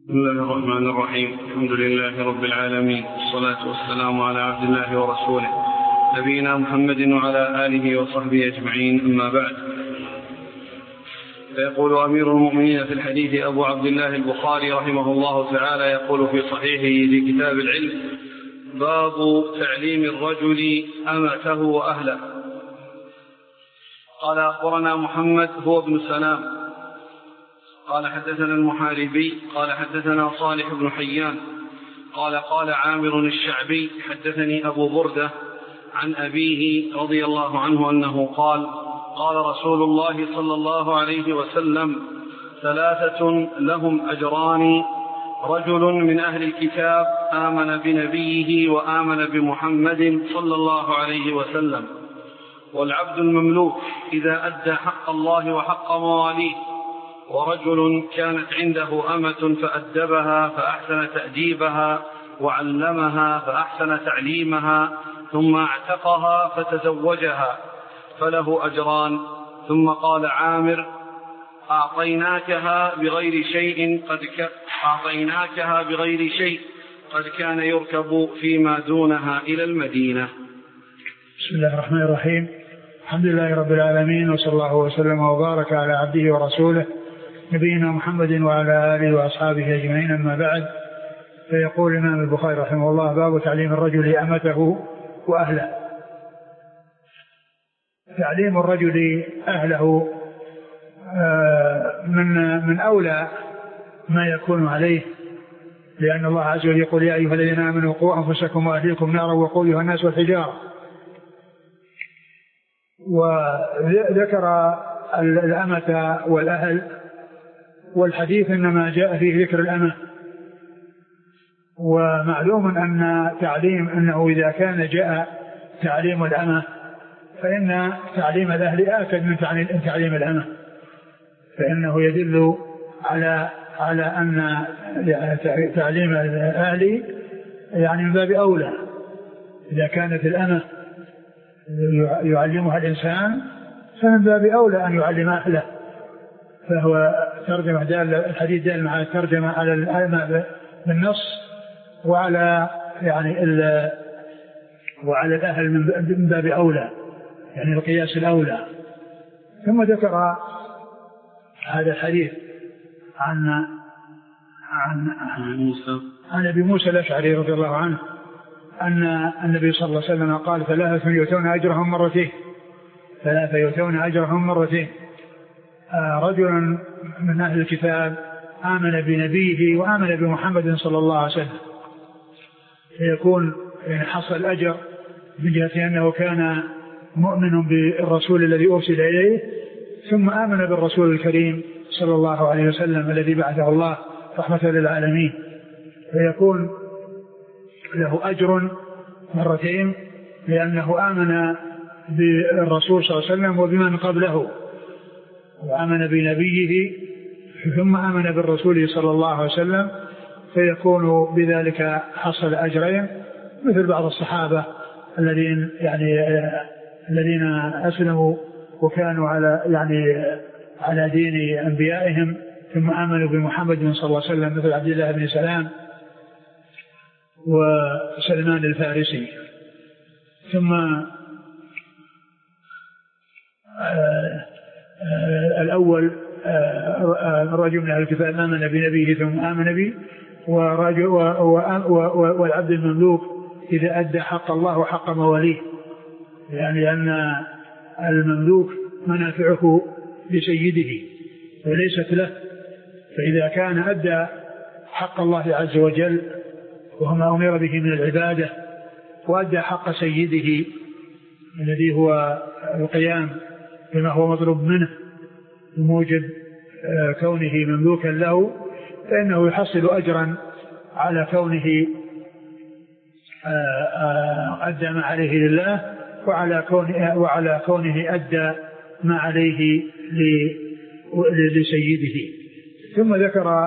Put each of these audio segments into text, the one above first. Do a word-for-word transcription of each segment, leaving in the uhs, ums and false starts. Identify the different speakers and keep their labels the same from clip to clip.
Speaker 1: بسم الله الرحمن الرحيم. الحمد لله رب العالمين، والصلاة والسلام على عبد الله ورسوله نبينا محمد وعلى آله وصحبه أجمعين، أما بعد. فيقول أمير المؤمنين في الحديث أبو عبد الله البخاري رحمه الله تعالى يقول في صحيحه في كتاب العلم: باب تعليم الرجل أمته وأهله. قال أخبرنا محمد هو ابن سلام قال حدثنا المحاربي قال حدثنا صالح بن حيان قال قال عامر الشعبي حدثني أبو بردة عن أبيه رضي الله عنه أنه قال: قال رسول الله صلى الله عليه وسلم: ثلاثة لهم أجران: رجل من أهل الكتاب آمن بنبيه وآمن بمحمد صلى الله عليه وسلم، والعبد المملوك إذا أدى حق الله وحق مواليه، ورجل كانت عنده أمة فأدبها فأحسن تأديبها وعلمها فأحسن تعليمها ثم اعتقها فتزوجها فله أجران. ثم قال عامر: أعطيناكها بغير شيء قد ك... أعطيناكها بغير شيء قد كان يركب فيما دونها إلى المدينة.
Speaker 2: بسم الله الرحمن الرحيم. الحمد لله رب العالمين، وصلى الله وسلم وبارك على عبده ورسوله نبينا محمد وعلى آله وأصحابه أجمعين، أما بعد. فيقول الإمام البخاري رحمه الله: باب تعليم الرجل أمته وأهله. تعليم الرجل أهله من من أولى ما يكون عليه، لأن الله عز وجل يقول: يا أيها الذين آمنوا قوا أنفسكم وأهليكم نارا وقودها الناس والحجارة. وذكر الأمة والأهل، والحديث إنما جاء فيه ذكر الأمة. ومعلوم أن تعليم أنه إذا كان جاء تعليم الأمة فإن تعليم الأهل آكد من تعليم الأمة، فإنه يدل على على أن تعليم الأهل يعني من باب أولى. إذا كانت الأمة يعلمها الإنسان فمن باب أولى أن يعلم أهله. فهو ترجمة دال الحديث دال مع ترجمة على الأمة بالنص، وعلى يعني ال وعلى الأهل من باب أولى، يعني القياس الأولى. ثم ذكر هذا الحديث عن عن عن أبي موسى الأشعري رضي الله عنه أن النبي صلى الله عليه وسلم قال: ثلاثة يؤتون أجرهم مرتين ثلاثة يؤتون أجرهم مرتين رجل من أهل الكتاب آمن بنبيه وآمن بمحمد صلى الله عليه وسلم، فيكون يعني حصل الأجر من جهة أنه كان مؤمن بالرسول الذي أرسل إليه، ثم آمن بالرسول الكريم صلى الله عليه وسلم الذي بعثه الله رحمة للعالمين، فيكون له أجر مرتين، لأنه آمن بالرسول صلى الله عليه وسلم وبمن قبله، وآمن بنبيه ثم آمن بالرسول صلى الله عليه وسلم، فيكون بذلك حصل أجرين، مثل بعض الصحابة الذين يعني الذين أسلموا وكانوا على يعني على دين أنبيائهم ثم آمنوا بمحمد صلى الله عليه وسلم، مثل عبد الله بن سلام وسلمان الفارسي. ثم آه آه الأول آه رجل من أهل الكتاب آمن بنبيه ثم آمن به، والعبد المملوك إذا أدى حق الله وحق مواليه، يعني أن المملوك منافعه لسيده وليست له، فإذا كان أدى حق الله عز وجل وهو ما أمر به من العبادة، وأدى حق سيده الذي هو القيام بما هو مطلوب منه بموجب كونه مملوكا له، فإنه يحصل أجرا على كونه أدى ما عليه لله، وعلى كونه, وعلى كونه أدى ما عليه لسيده. ثم ذكر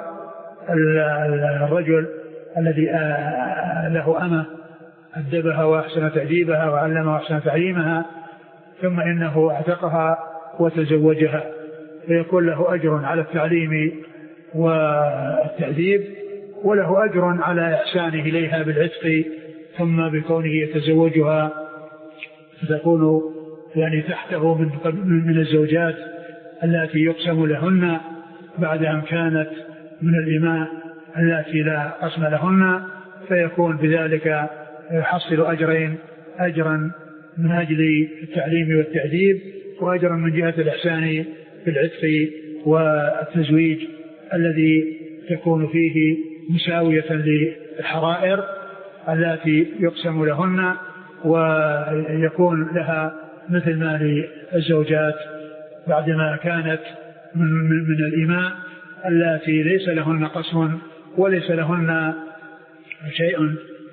Speaker 2: الرجل الذي له أمة أدبها وأحسن تأديبها وعلمها وأحسن تعليمها، ثم إنه اعتقها وتزوجها، فيكون له أجر على التعليم والتأديب وله أجر على إحسانه إليها بالعتق، ثم بكونه يتزوجها فتكون يعني تحته من, من الزوجات التي يقسم لهن بعد أن كانت من الإماء التي لا قسم لهن، فيكون بذلك يحصل أجرين: أجرا من أجل التعليم والتأديب، وأجرا من جهة الإحسان بالعتق والتزويج الذي تكون فيه مساوية للحرائر التي يقسم لهن، ويكون لها مثل ما للزوجات بعدما كانت من, من الإماء التي ليس لهن قسم وليس لهن شيء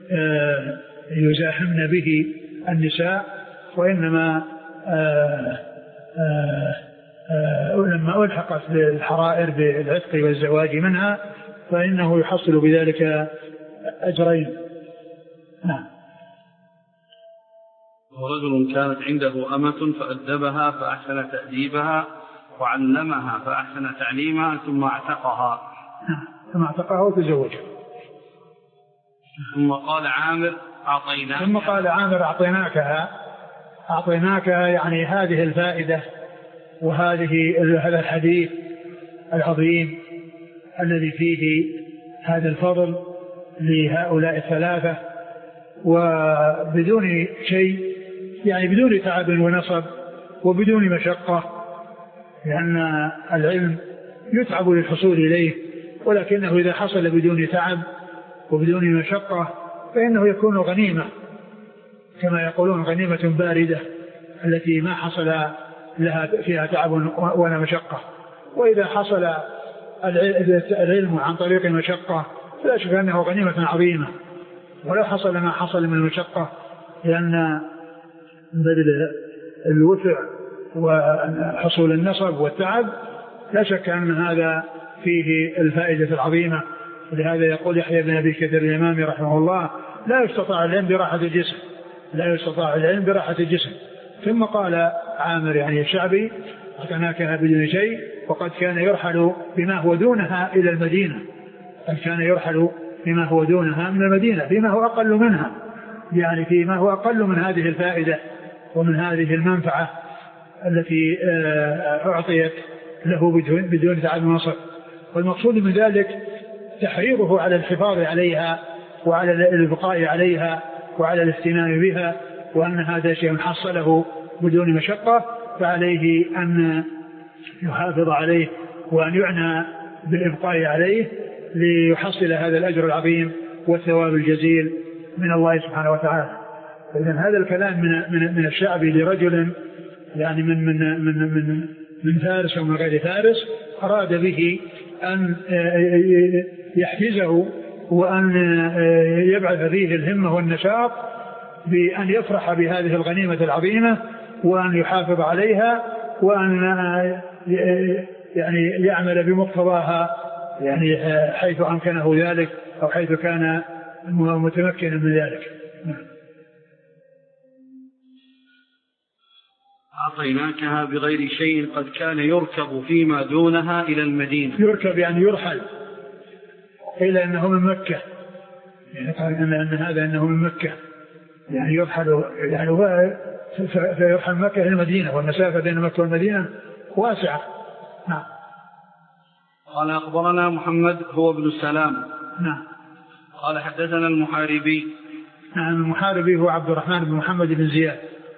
Speaker 2: يزاحمن به النساء، وإنما آآ آآ لما ألحقت الحرائر بالعتق والزواج منها فإنه يحصل بذلك أجرين. نعم.
Speaker 1: ورجل كانت عنده أمة فأدبها فأحسن تأديبها وعلمها فأحسن تعليمها ثم اعتقها.
Speaker 2: نعم. ثم اعتقها وتزوجها.
Speaker 1: ثم قال عامر أعطيناك
Speaker 2: ثم قال عامر أعطيناكها أعطيناكها يعني هذه الفائدة وهذه هذا الحديث العظيم الذي فيه هذا الفضل لهؤلاء الثلاثة، وبدون شيء يعني بدون تعب ونصب وبدون مشقة، لأن العلم يتعب للحصول إليه، ولكنه إذا حصل بدون تعب وبدون مشقة فإنه يكون غنيمة، كما يقولون غنيمة باردة التي ما حصل لها فيها تعب ولا مشقة. وإذا حصل العلم عن طريق مشقة فلا شك أنه غنيمة عظيمة، ولو حصل ما حصل من المشقة، لأن بدل الوسع وحصول النصب والتعب لا شك أن هذا فيه الفائدة العظيمة. ولهذا يقول يحيى بن أبي كثير الإمام رحمه الله: لا يستطاع العلم براحة الجسم، لا يستطاع العلم براحة الجسم. ثم قال عامر يعني الشعبي: أعطيناكها بدون شيء، وقد كان يرحل بما هو دونها إلى المدينة، قد كان يرحل بما هو دونها من المدينة فيما هو أقل منها، يعني فيما هو أقل من هذه الفائدة ومن هذه المنفعة التي أعطيت له بدون تعب ونصب. والمقصود من ذلك تحريضه على الحفاظ عليها وعلى البقاء عليها وعلى الاهتمام بها، وأن هذا شيء حصله بدون مشقة، فعليه أن يحافظ عليه وأن يعنى بالإبقاء عليه ليحصل هذا الأجر العظيم والثواب الجزيل من الله سبحانه وتعالى. فإذن هذا الكلام من من من الشعبي لرجل يعني من من من من من فارس ومن غير فارس، أراد به أن يحفزه وأن يبعث فيه الهمة والنشاط بأن يفرح بهذه الغنيمة العظيمة وأن يحافظ عليها وأن يعني يعمل بمقتضاها يعني حيث أمكنه ذلك أو حيث كان متمكنا من ذلك.
Speaker 1: أعطيناكها بغير شيء قد كان يركب فيما دونها إلى المدينة.
Speaker 2: يركب يعني يرحل، قيل أنه من مكة، يعني قال أن, أن هذا أنه من مكة يعني يرحل يعني فيرحل مكة إلى المدينة، والمسافة بين مكة والمدينة واسعة. نعم.
Speaker 1: قال أخبرنا محمد هو ابن السلام.
Speaker 2: نعم.
Speaker 1: قال حدثنا المحاربي.
Speaker 2: نعم. المحاربي هو عبد الرحمن بن محمد بن زياد.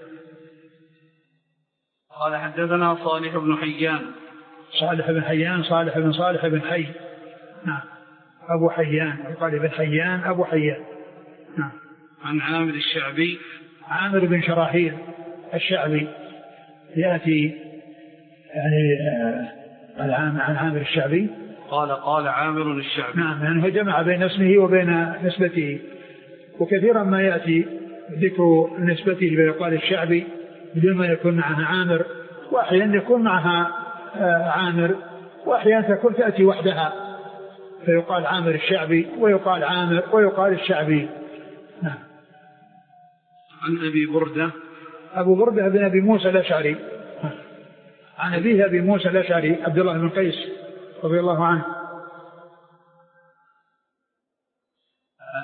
Speaker 1: قال حدثنا صالح بن حيان.
Speaker 2: صالح بن حيان صالح بن صالح بن حي. نعم. أبو حيان، يقال بن حيان أبو حيان. نعم.
Speaker 1: عن عامر الشعبي.
Speaker 2: عامر بن شراحيل الشعبي يأتي يعني العام عن عامر الشعبي.
Speaker 1: قال قال عامر الشعبي.
Speaker 2: نعم، يعني هو جمع بين اسمه وبين نسبته، وكثيرا ما يأتي ذكر نسبته فيقال الشعبي بدون ما يكون معها عامر، وأحيانا يكون معها عامر، وأحيانا تكون تأتي وحدها فيقال عامر الشعبي ويقال عامر ويقال الشعبي. نعم.
Speaker 1: عن أبي بردة.
Speaker 2: أبو بردة بن أبي موسى الأشعري، عن أبيه أبي موسى الأشعري عبد الله بن قيس رضي الله عنه.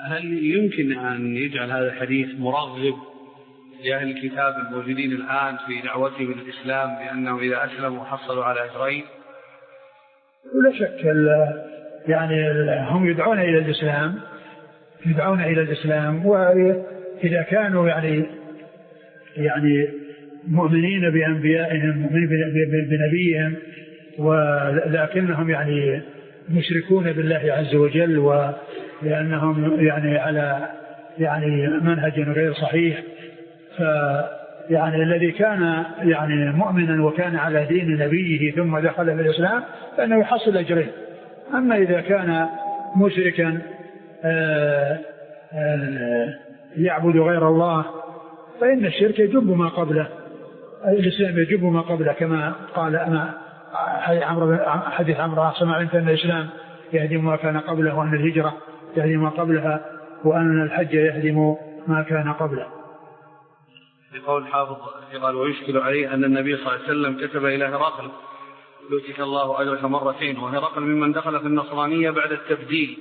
Speaker 1: هل يمكن أن يجعل هذا الحديث مرغب لأهل الكتاب الموجودين الآن في دعوتهم إلى الإسلام بأنه إذا أسلموا حصلوا على أجرين؟
Speaker 2: ولا شك يعني هم يدعون إلى الإسلام يدعون إلى الإسلام وإذا كانوا يعني يعني مؤمنين بأنبيائهم مؤمنين بنبيهم ولكنهم يعني مشركون بالله عز وجل ولأنهم يعني على يعني منهج غير صحيح، فيعني الذي كان يعني مؤمنا وكان على دين نبيه ثم دخل في الإسلام فإنه يحصل أجرين. أما إذا كان مشركا آآ آآ يعبد غير الله فإن الشرك يجب ما قبله، الإسلام يجب ما قبله كما قال أنا حديث عمرو عاصم أن الإسلام يهدم ما كان قبله وأن الهجرة يهدم ما قبلها وأن الحج يهدم ما كان قبله.
Speaker 1: لقول حافظ قال ويشكل عليه أن النبي صلى الله عليه وسلم كتب إلى هرقل يؤتك الله أجرك مرتين، وهرقل ممن دخل في النصرانية بعد التبديل.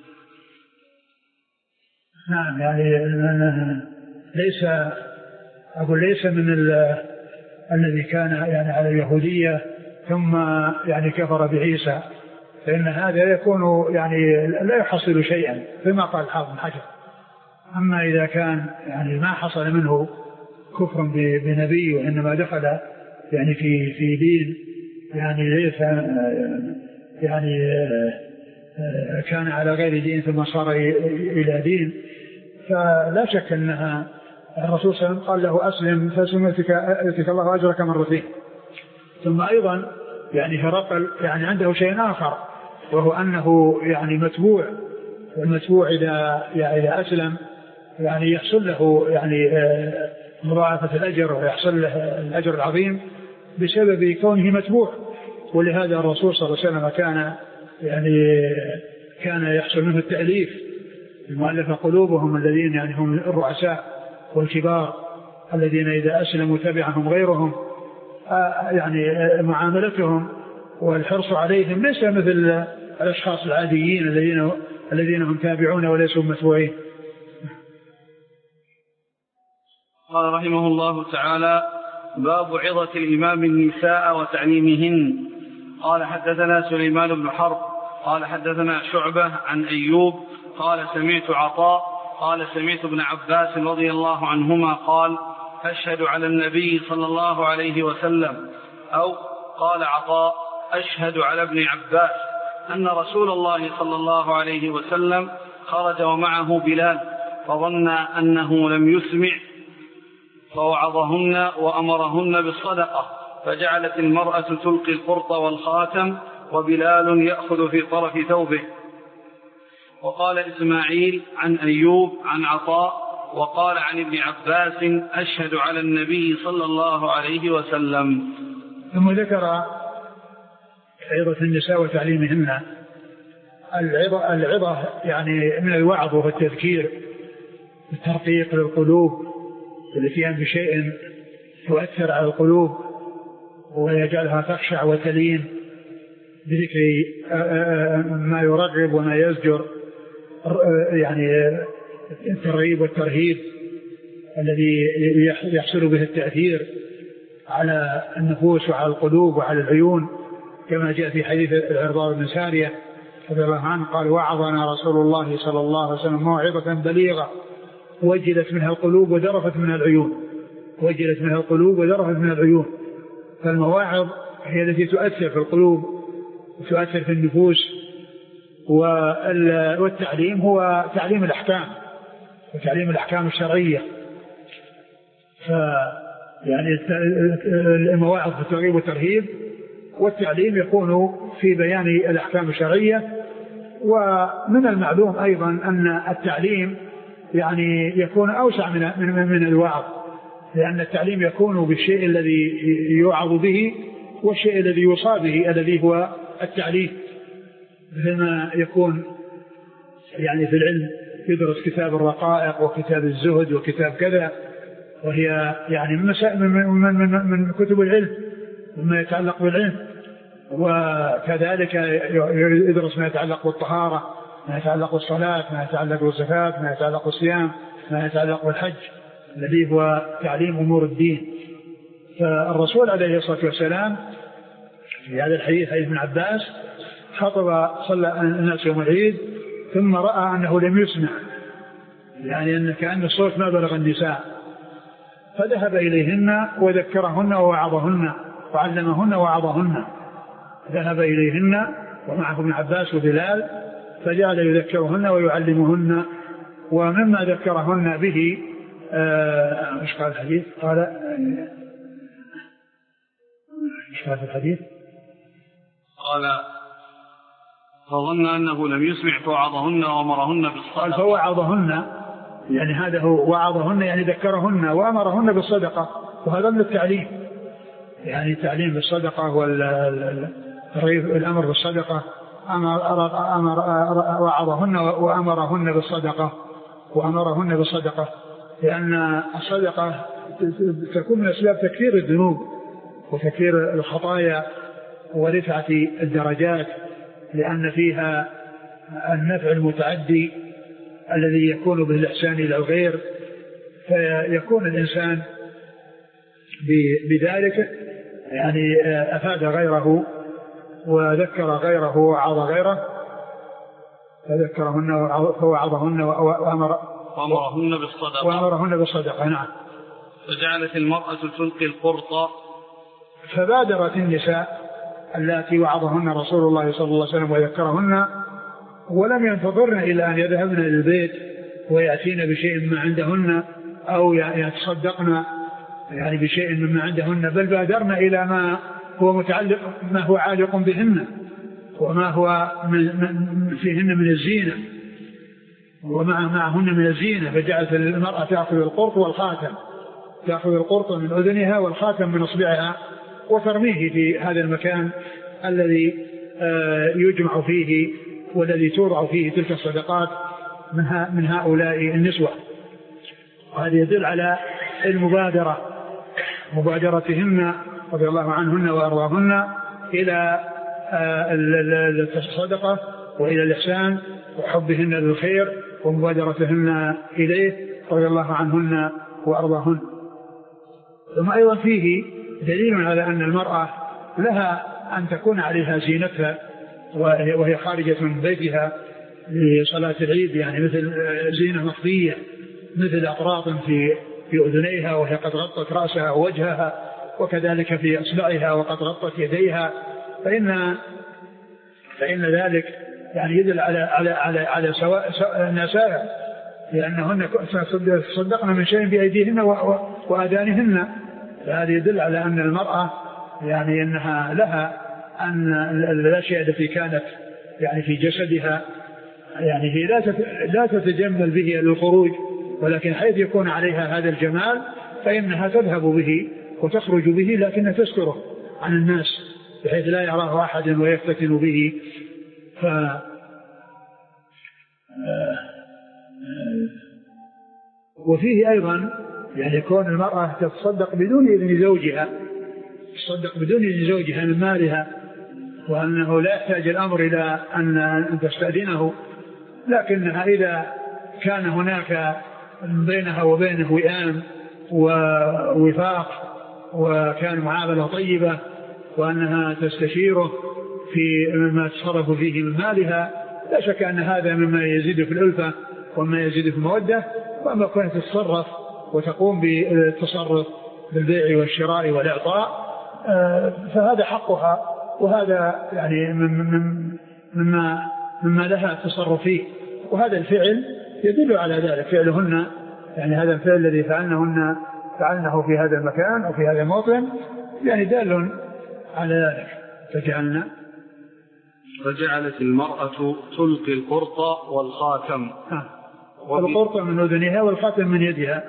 Speaker 2: نعم يعني ليس أقول ليس من الذي كان يعني على اليهودية ثم يعني كفر بعيسى، فإن هذا يكون يعني لا يحصل شيئا كما قال حافظ حجر. أما إذا كان يعني ما حصل منه كفر بنبي وإنما دخل يعني في في دين يعني ليس يعني كان على غير دين ثم صار إلى دين، فلا شك أنها الرسول صلى الله عليه وسلم قال له أسلم فأسلم يؤتك الله أجرك مرتين. ثم أيضا يعني هرقل يعني عنده شيء آخر وهو أنه يعني متبوع، والمتبوع إذا يعني أسلم يعني يحصل له يعني مضاعفة الأجر ويحصل له الأجر العظيم بسبب كونه متبوع. ولهذا الرسول صلى الله عليه وسلم كان يعني كان يحصل منه التأليف المؤلف قلوبهم الذين يعني هم الرؤساء والكبار الذين إذا أسلموا تبعهم غيرهم، يعني معاملتهم والحرص عليهم ليس مثل الأشخاص العاديين الذين الذين هم تابعون وليسوا متبوعين.
Speaker 1: قال رحمه الله تعالى باب عظة الإمام النساء وتعليمهن. قال حدثنا سليمان بن حرب قال حدثنا شعبة عن أيوب قال سمعت عطاء قال سمعت ابن عباس رضي الله عنهما قال أشهد على النبي صلى الله عليه وسلم، أو قال عطاء أشهد على ابن عباس أن رسول الله صلى الله عليه وسلم خرج ومعه بلال فظن أنه لم يسمع فوعظهن وأمرهن بالصدقة، فجعلت المرأة تلقي القرط والخاتم وبلال يأخذ في طرف ثوبه. وقال إسماعيل عن أيوب عن عطاء وقال عن ابن عباس أشهد على النبي صلى الله عليه وسلم.
Speaker 2: ثم ذكر عظة النساء وتعليمهن. العظة, العظة يعني من الوعظ والتذكير الترقيق للقلوب الاتيان بشيء تؤثر على القلوب ويجعلها تخشع وتلين بذكر ما يرغب وما يزجر، يعني الترغيب والترهيب الذي يحصل به التأثير على النفوس وعلى القلوب وعلى العيون، كما جاء في حديث العرضاء بن سارية رضي الله عنه قال وعظنا رسول الله صلى الله عليه وسلم موعظة بليغة وجلت منها القلوب وذرفت منها العيون وجلت منها القلوب وذرفت منها العيون. فالمواعظ هي التي تؤثر في القلوب وتؤثر في النفوس، والتعليم هو تعليم الأحكام وتعليم الأحكام الشرعية. فيعني المواعظ في الترغيب والترهيب، والتعليم يكون في بيان الأحكام الشرعية. ومن المعلوم أيضا أن التعليم يعني يكون أوسع من من من الوعظ، لأن التعليم يكون بالشيء الذي يوعظ به والشيء الذي يوصى به الذي هو التعليم. مثلما يكون يعني في العلم يدرس كتاب الرقائق وكتاب الزهد وكتاب كذا، وهي يعني من من من, من كتب العلم مما يتعلق بالعلم. وكذلك يدرس ما يتعلق بالطهارة ما يتعلق بالصلاة، ما يتعلق بالزكاة، ما يتعلق بالصيام، ما يتعلق بالحج الذي هو تعليم أمور الدين. فالرسول عليه الصلاة والسلام في هذا الحديث حديث ابن عباس خطب صلى الناس يوم العيد ثم رأى أنه لم يسمع، يعني أن كأن الصوت ما بلغ النساء، فذهب إليهن وذكرهن ووعظهن وعلمهن ووعظهن. ذهب إليهن ومعه ابن عباس وبلال فجعل يذكرهن ويعلمهن. ومما ذكرهن به ايش قال الحديث؟ قال ايش قال في الحديث؟
Speaker 1: قال فظن أنه لم يسمع فوعظهن وأمرهن بالصدقة.
Speaker 2: فوعظهن يعني هذا هو وعظهن يعني ذكرهن وأمرهن بالصدقة، وهذا من التعليم، يعني تعليم بالصدقة والأمر بالصدقة. أمر أمر وعظهن وأمرهن بالصدقة وأمرهن بالصدقة لأن الصدقة تكون من أسباب تكفير الذنوب وتكفير الخطايا ورفعة الدرجات، لأن فيها النفع المتعدي الذي يكون بالإحسان إلى الغير، فيكون الإنسان بذلك يعني أفاد غيره وذكر غيره ووعظ غيره، فذكرهن ووعظهن وأمر
Speaker 1: وأمرهن بالصدقة
Speaker 2: وأمرهن بالصدقة. نعم.
Speaker 1: فجعلت المرأة تلقي القرط،
Speaker 2: فبادرت النساء التي وعظهن رسول الله صلى الله عليه وسلم وذكرهن ولم ينتظرن إلى أن يذهبن إلى البيت ويأتين بشيء ما عندهن أو يتصدقن يعني بشيء مما عندهن، بل بادرن إلى ما هو متعلق ما هو عالق بهن وما هو من فيهن من الزينة ومع معهن من الزينة. فجعلت المرأة تأخذ القرط والخاتم، تأخذ القرط من أذنها والخاتم من أصبعها وترميه في هذا المكان الذي يجمع فيه والذي توضع فيه تلك الصدقات من هؤلاء النسوة. وهذا يدل على المبادرة، مبادرتهن رضي الله عنهن وأرضاهن إلى الصدقة وإلى الإحسان وحبهن للخير ومبادرتهن إليه رضي الله عنهن وأرضاهن. ثم أيضا فيه دليل على أن المرأة لها أن تكون عليها زينتها وهي خارجة من بيتها لصلاة العيد، يعني مثل زينة مخفية مثل أقراط في في أذنيها وهي قد غطت رأسها ووجهها، وكذلك في أصبعها وقد غطت يديها، فإن فإن ذلك يعني يدل على على على على سواء نساء، لأنهن صدقن من شيء بأيديهن وآذانهن. فهذا يدل على أن المرأة يعني أنها لها أن الأشياء التي كانت يعني في جسدها يعني هي لا تتجمل به للخروج، ولكن حيث يكون عليها هذا الجمال فإنها تذهب به وتخرج به، لكن تستره عن الناس بحيث لا يراه أحد ويفتتن به. ف وفيه أيضا يعني كون المرأة تتصدق بدون إذن زوجها، تصدق بدون إذن زوجها من مالها، وأنه لا يحتاج الأمر إلى أن تستأذنه، لكنها إذا كان هناك بينها وبينه وئام ووفاق وكان معاملة طيبة وأنها تستشيره في ما تصرف فيه من مالها، لا شك أن هذا مما يزيد في الألفة وما يزيد في المودة. وأما كانت تتصرف وتقوم بالتصرف بالبيع والشراء والإعطاء فهذا حقها، وهذا يعني مما مما لها التصرف فيه، وهذا الفعل يدل على ذلك فعلهن، يعني هذا الفعل الذي فعلنهن فعلنه في هذا المكان أو في هذا الموطن يعني دال على ذلك. فجعلنا
Speaker 1: فجعلت المرأة تلقي القرط والخاتم،
Speaker 2: القرط من أذنها والخاتم من يدها.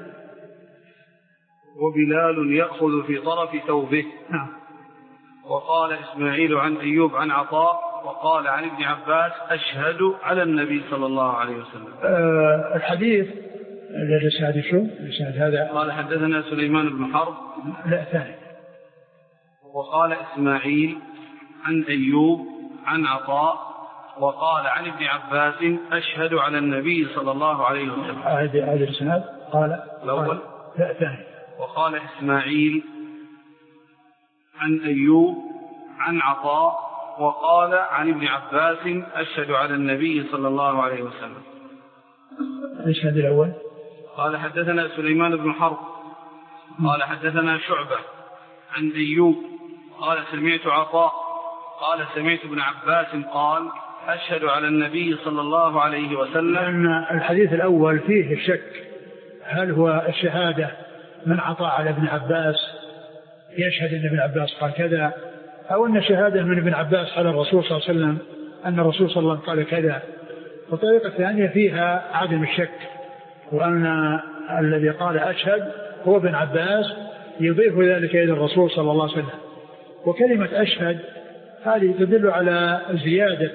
Speaker 1: وبلال يأخذ في طرف ثوبه.
Speaker 2: نعم.
Speaker 1: وقال إسماعيل عن أيوب عن عطاء وقال عن ابن عباس أشهد على النبي صلى الله عليه وسلم.
Speaker 2: أه الحديث الرسالة شو الرسالة هذا
Speaker 1: قال حدثنا سليمان بن حرب.
Speaker 2: لا ثاني.
Speaker 1: وقال إسماعيل عن أيوب عن عطاء وقال عن ابن عباس أشهد على النبي صلى الله عليه وسلم.
Speaker 2: هذا هذا الإسناد قال
Speaker 1: الأول.
Speaker 2: لا ثاني.
Speaker 1: وقال إسماعيل عن أيوب عن عطاء وقال عن ابن عباس أشهد على النبي صلى الله عليه وسلم.
Speaker 2: الإسناد الأول
Speaker 1: قال حدثنا سليمان بن حرب قال حدثنا شعبة عن أيوب قال سمعت عطاء قال سمعت ابن عباس قال أشهد على النبي صلى الله عليه وسلم.
Speaker 2: لأن الحديث الأول فيه الشك هل هو الشهادة من عطاء على ابن عباس يشهد أن ابن عباس قال كذا، أو أن شهادة من ابن عباس على الرسول صلى الله عليه وسلم أن الرسول صلى الله عليه وسلم قال كذا. والطريقة الثانية فيها عدم الشك، وأن الذي قال أشهد هو ابن عباس يضيف ذلك إلى الرسول صلى الله عليه وسلم. وكلمة أشهد هذه تدل على زيادة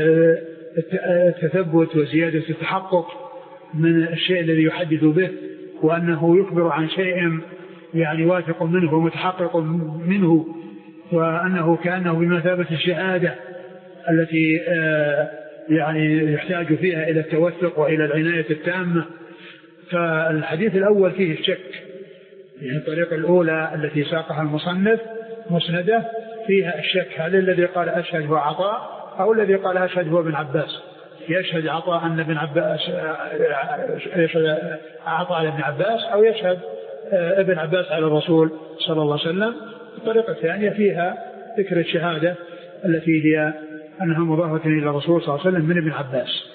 Speaker 2: التثبت وزيادة التحقق من الشيء الذي يحدث به، وأنه يخبر عن شيء يعني واثق منه ومتحقق منه، وأنه كأنه بمثابة الشهادة التي يعني يحتاج فيها إلى التوثق وإلى العناية التامة. فالحديث الأول فيه الشك، يعني الطريقة الأولى التي ساقها المصنف مسندة فيها الشك، هل الذي قال أشهد هو عطاء أو الذي قال أشهد هو ابن عباس؟ يشهد عطاء أن ابن عباس يشهد عطاء على ابن عباس، أو يشهد ابن عباس على الرسول صلى الله عليه وسلم. الطريقة الثانية فيها ذكر الشهادة التي هي أنها مضافة إلى الرسول صلى الله عليه وسلم من ابن عباس.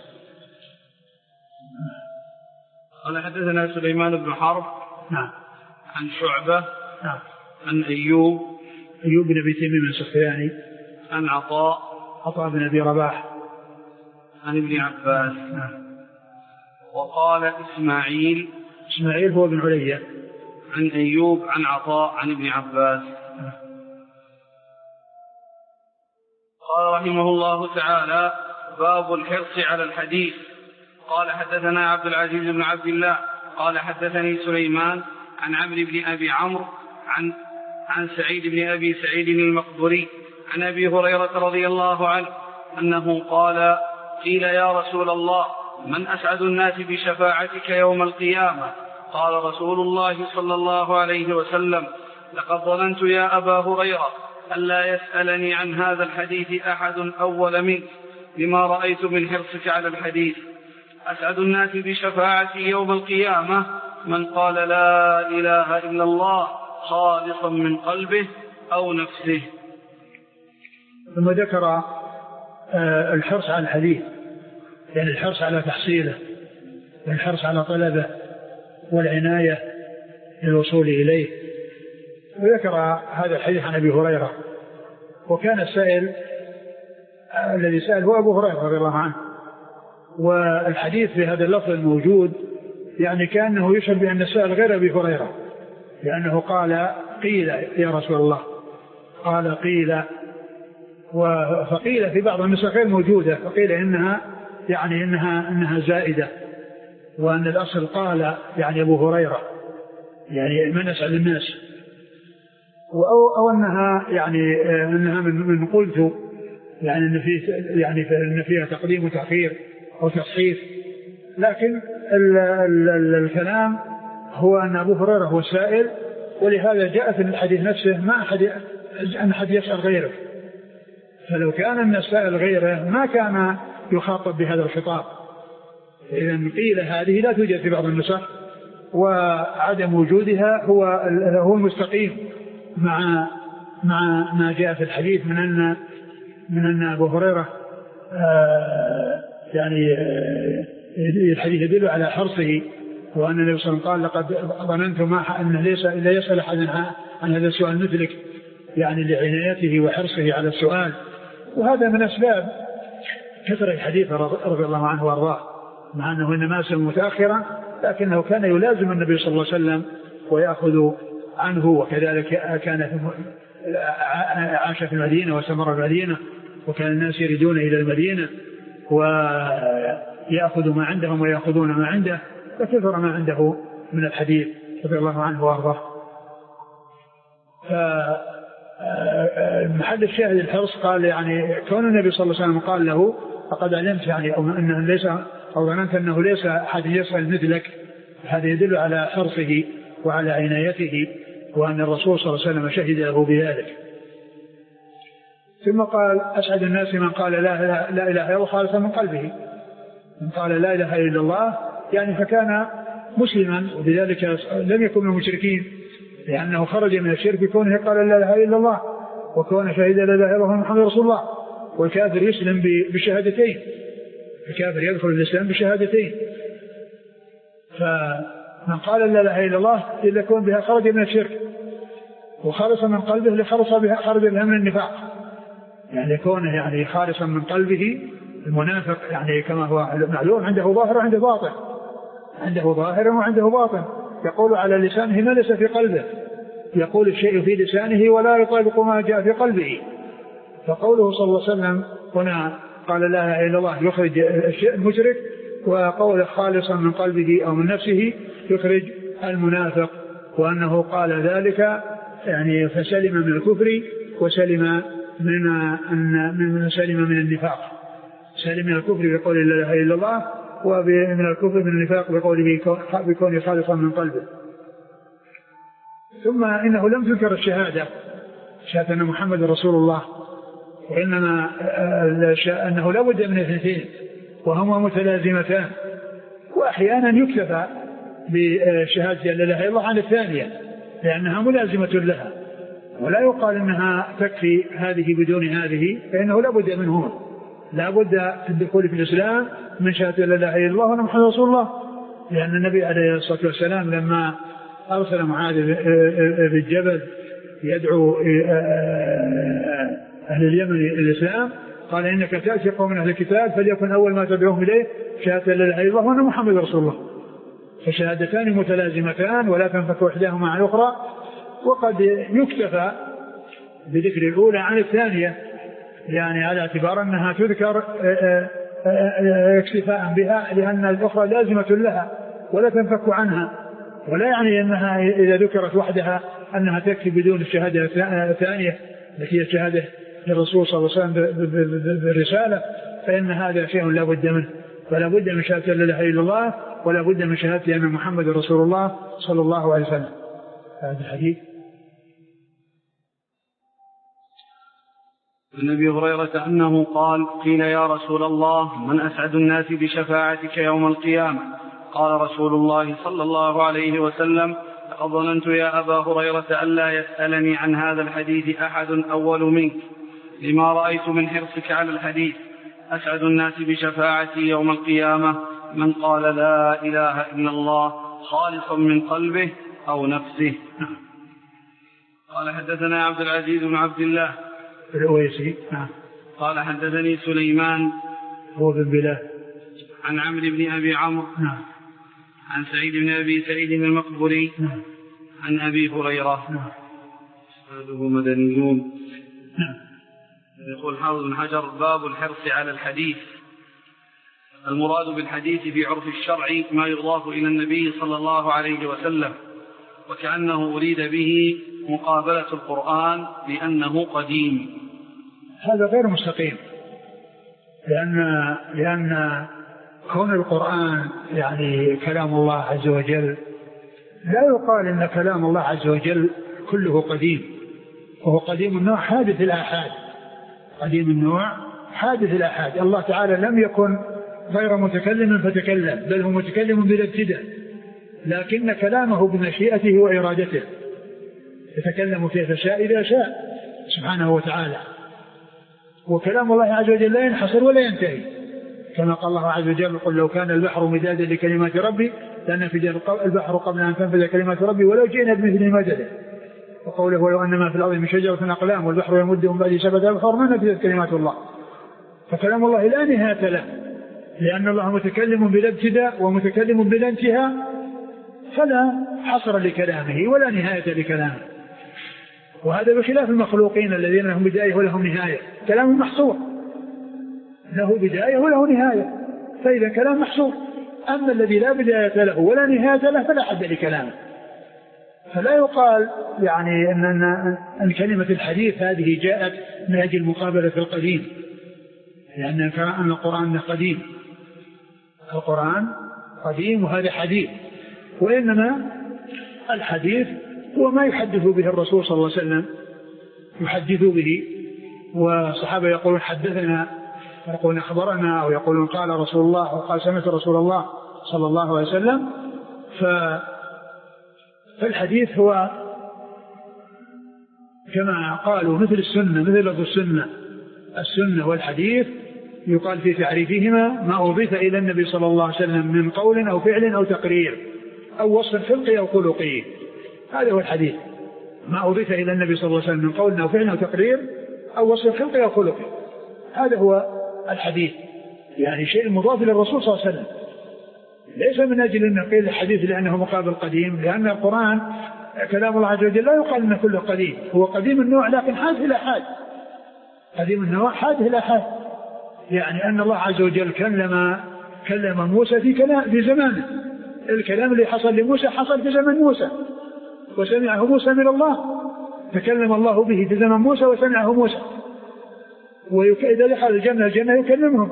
Speaker 1: قال حدثنا سليمان بن حرب
Speaker 2: نعم
Speaker 1: عن شعبة
Speaker 2: نعم
Speaker 1: عن أيوب
Speaker 2: أيوب بن أبي تميم السختياني
Speaker 1: عن عطاء
Speaker 2: عطاء بن أبي رباح
Speaker 1: عن ابن عباس.
Speaker 2: نعم.
Speaker 1: وقال إسماعيل
Speaker 2: إسماعيل هو بن عليا
Speaker 1: عن أيوب عن عطاء عن ابن عباس.
Speaker 2: نعم.
Speaker 1: قال رحمه الله تعالى باب الحرص على الحديث. قال حدثنا عبد العزيز بن عبد الله قال حدثني سليمان عن عمرو بن أبي عمرو عن عن سعيد بن أبي سعيد المقبري عن أبي هريرة رضي الله عنه أنه قال قيل يا رسول الله من أسعد الناس بشفاعتك يوم القيامة؟ قال رسول الله صلى الله عليه وسلم لقد ظننت يا أبا هريرة ألا يسألني عن هذا الحديث أحد أول منك لما رأيت من حرصك على الحديث. أسعد الناس بشفاعتي يوم القيامة من قال لا إله إلا الله خالصا من قلبه أو نفسه.
Speaker 2: ثم ذكر الحرص على الحديث، يعني الحرص على تحصيله والحرص على طلبه والعناية للوصول إليه. وذكر هذا الحديث عن أبي هريرة، وكان السائل الذي سأل هو أبو هريرة رضي الله عنه. والحديث في هذا اللفظ الموجود يعني كأنه يشعر بأن السائل غير أبي هريرة، لأنه قال قيل يا رسول الله، قال قيل، فقيل في بعض النسخ غير موجودة، فقيل إنها يعني إنها إنها زائدة، وأن الأصل قال يعني أبو هريرة يعني من أسعد الناس، أو, أو أنها يعني أنها من, من قلت يعني إن في يعني إن فيها تقديم وتأخير أو تصحيف. لكن ال ال ال الكلام هو أن أبو هريرة هو السائل، ولهذا جاء في الحديث نفسه ما أحد أن أحد يسأل غيره. فلو كان من السائل غيره ما كان يخاطب بهذا الخطاب. إذن قيل هذه لا توجد في بعض النسخ، وعدم وجودها هو هو المستقيم مع مع ما جاء في الحديث من أن من أن أبو هريرة آه يعني آه الحديث يدل على حرصه، وأن النبي صلى الله عليه وسلم قال لقد ظننت ما أن ليس لا يسأل أحد عن هذا السؤال مثلك، يعني لعنايته وحرصه على السؤال. وهذا من أسباب كثر الحديث رضي الله عنه وارضاه، مع أنه إنما أسلم متأخرا، لكنه كان يلازم النبي صلى الله عليه وسلم ويأخذ عنه، وكذلك كان عاش في المدينة واستمر في المدينة، وكان الناس يريدون إلى المدينة ويأخذ ما عندهم ويأخذون ما عنده، فكثر ما عنده من الحديث رضي الله عنه وارضاه. فمحل الشاهد الحرص قال يعني كون النبي صلى الله عليه وسلم قال له فقد علمت يعني أو أنه ليس أو ظننت أنه ليس أحد يسأل مثلك. هذا يدل على حرصه وعلى عنايته وأن الرسول صلى الله عليه وسلم شهد له بذلك. ثم قال أسعد الناس من قال لا, لا, لا إله إلا الله خالصا من قلبه. من قال لا إله إلا الله يعني فكان مسلما وبذلك لم يكن من المشركين لأنه خرج من الشرك بكونه قال لا إله إلا الله وكون شهد لا إله إلا الله محمد رسول الله. والكافر يسلم بشهادتين الكافر يدخل الإسلام بشهادتين. فمن قال لا إله إلا الله إلا يكون بها خرج من الشرك وخالصا من قلبه لخلص بها خرج بها من النفاق يعني كونه يعني خالصا من قلبه. المنافق يعني كما هو معلوم عنده ظاهر وعنده باطن عنده ظاهر وعنده باطن يقول على لسانه ما ليس في قلبه يقول الشيء في لسانه ولا يطابق ما جاء في قلبه. فقوله صلى الله عليه وسلم هنا قال لا إله إلا الله يخرج المشرك وقول خالصا من قلبه أو من نفسه يخرج المنافق وأنه قال ذلك يعني فسلم من الكفر وسلم من من سلم من النفاق. سلم من الكفر بقول لا إله إلا الله ومن الكفر من النفاق بقوله بكون خالصا من قلبه. ثم إنه لم تذكر الشهادة شهادة أن محمد رسول الله وإنما أنه لا بد من اثنتين وهما متلازمتان وأحيانا يكتفى بشهادة لا إله إلا الله عن الثانية لأنها ملازمة لها ولا يقال أنها تكفي هذه بدون هذه فإنه لا بد منهما. لا بد في الدخول في الإسلام من شهادة لا إله إلا الله وأن محمد رسول الله لأن النبي عليه الصلاة والسلام لما أرسل معاذ بالجبل يدعو أهل اليمن الإسلام قال إنك تأتي قوم من أهل الكتاب فليكن أول ما تدعوهم إليه شهادة لا إله إلا الله وأن محمد رسول الله. فشهادتان متلازمتان ولا تنفك إحداهما عن الأخرى وقد يكتفى بذكر الأولى عن الثانية يعني على اعتبار أنها تذكر اكتفاء بها لأن الأخرى لازمة لها ولا تنفك عنها ولا يعني أنها إذا ذكرت وحدها أنها تكفي بدون الشهادة الثانية التي هي الشهادة للرسول صلى الله عليه وسلم بالرسالة فإن هذا شيء لا بد منه. فلا بد من شهادة لا إله إلا الله ولا بد من شهادة أن محمد رسول الله صلى الله عليه وسلم. هذا الحديث
Speaker 1: عن أبي هريرة أنه قال قيل يا رسول الله من أسعد الناس بشفاعتك يوم القيامة قال رسول الله صلى الله عليه وسلم لقد ظننت يا أبا هريرة ألا يسألني عن هذا الحديث أحد أول منك لما رأيت من حرصك على الحديث. أسعد الناس بشفاعتي يوم القيامة من قال لا إله إلا الله خالصا من قلبه أو نفسه. قال حدثنا عبد العزيز بن عبد الله
Speaker 2: الأويسي
Speaker 1: قال حدثني سليمان
Speaker 2: هو بن بلال
Speaker 1: عن عمرو بن أبي عمرو عن سعيد بن أبي سعيد المقبري عن أبي هريرة هذا مدنيون. يقول حافظ بن حجر باب الحرص على الحديث. المراد بالحديث في عرف الشرع ما يضاف إلى النبي صلى الله عليه وسلم وكأنه أريد به مقابلة القرآن لأنه قديم.
Speaker 2: هذا غير مستقيم لأن, لأن كون القرآن يعني كلام الله عز وجل لا يقال إن كلام الله عز وجل كله قديم وهو قديم النوع حادث الآحاد. قديم النوع حادث الآحاد. الله تعالى لم يكن غير متكلم فتكلم بل هو متكلم بلا ابتداء لكن كلامه بمشيئته وإرادته يتكلم كيف شاء إذا شاء سبحانه وتعالى. وكلام الله عز وجل لا ينحصر ولا ينتهي كما قال الله عز وجل قل لو كان البحر مدادا لكلمات ربي لنفد البحر قبل أن تنفذ كلمات ربي ولو جئنا بمثله مددا. وقوله ولو أن ما في الأرض من شجرة أقلام والبحر يمدهم بعد سبعة أبحر ما نفذت كلمات الله. فكلام الله لا نهاية له لأن الله متكلم بلا ابتداء ومتكلم بلا انتهاء فلا حصر لكلامه ولا نهاية لكلامه. وهذا بخلاف المخلوقين الذين لهم بداية ولهم نهاية. كلام محصور له بداية وله نهاية فإذا كلام محصور. أما الذي لا بداية له ولا نهاية له فلا حد لكلامه. فلا يقال يعني أن, أن, أن كلمة الحديث هذه جاءت من أجل مقابلة القديم لأن أن القرآن قديم، القرآن قديم وهذا حديث، وإنما الحديث هو ما يحدث به الرسول صلى الله عليه وسلم، يحدث به، والصحابة يقولون حدثنا، يقولون أخبرنا، أو يقولون قال رسول الله، أو قال سمعت رسول الله صلى الله عليه وسلم. فالحديث هو كما قالوا مثل السنة، مثل لفظ السنة، السنة والحديث يقال في تعريفهما ما أضيف إلى النبي صلى الله عليه وسلم من قول أو فعل أو تقرير أو وصف خلقي أو خلقي، هذا هو الحديث، ما أضيف إلى النبي صلى الله عليه وسلم من قول أو فعل أو تقرير أو وصف خلقي أو خلقي، هذا هو الحديث، يعني شيء مضاف إلى الرسول صلى الله عليه وسلم، ليس من أجل أن قيل الحديث لأنه مقابل قديم، لأن القرآن كلام الله عز وجل لا يقال أنه كله قديم، هو قديم النوع لكن حاد إلى حاد، قديم النوع حاد إلى حاد، يعني أن الله عز وجل كلم كلم موسى في كلام في زمانه، الكلام اللي حصل لموسى حصل في زمن موسى وسمعه موسى من الله، تكلم الله به في زمن موسى وسمعه موسى، وإذا دخل الجنة الجنة يكلمهم،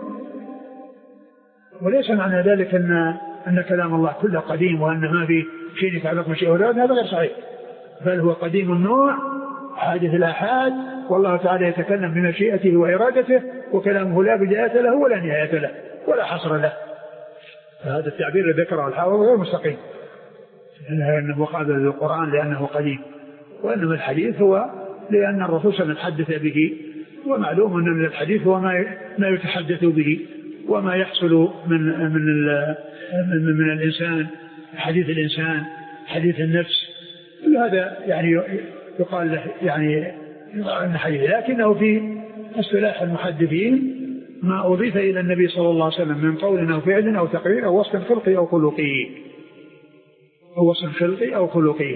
Speaker 2: وليس معنى ذلك أن أن كلام الله كله قديم وأن ما في شيء يتعلق بشيء أولاد، هذا غير صحيح، بل هو قديم النوع حادث الآحاد، والله تعالى يتكلم بمشيئته وإرادته، وكلامه لا بداية له ولا نهاية له ولا حصر له، فهذا التعبير الذي ذكره الحافظ غير مستقيم، أنه مقابل للقرآن لأنه قديم، وإنما الحديث هو لأن الرسول صلى الله عليه وسلم حدث به، ومعلوم أن الحديث هو ما ما يتحدث به وما يحصل من من من, من الإنسان، حديث الإنسان، حديث النفس، كل هذا يعني يقال له يعني حديث، لكنه في اصطلاح المحدثين ما أضيف إلى النبي صلى الله عليه وسلم من قول أو فعل أو تقرير أو وصف خلقي أو خلقي أو وصف خلقي أو خلقي.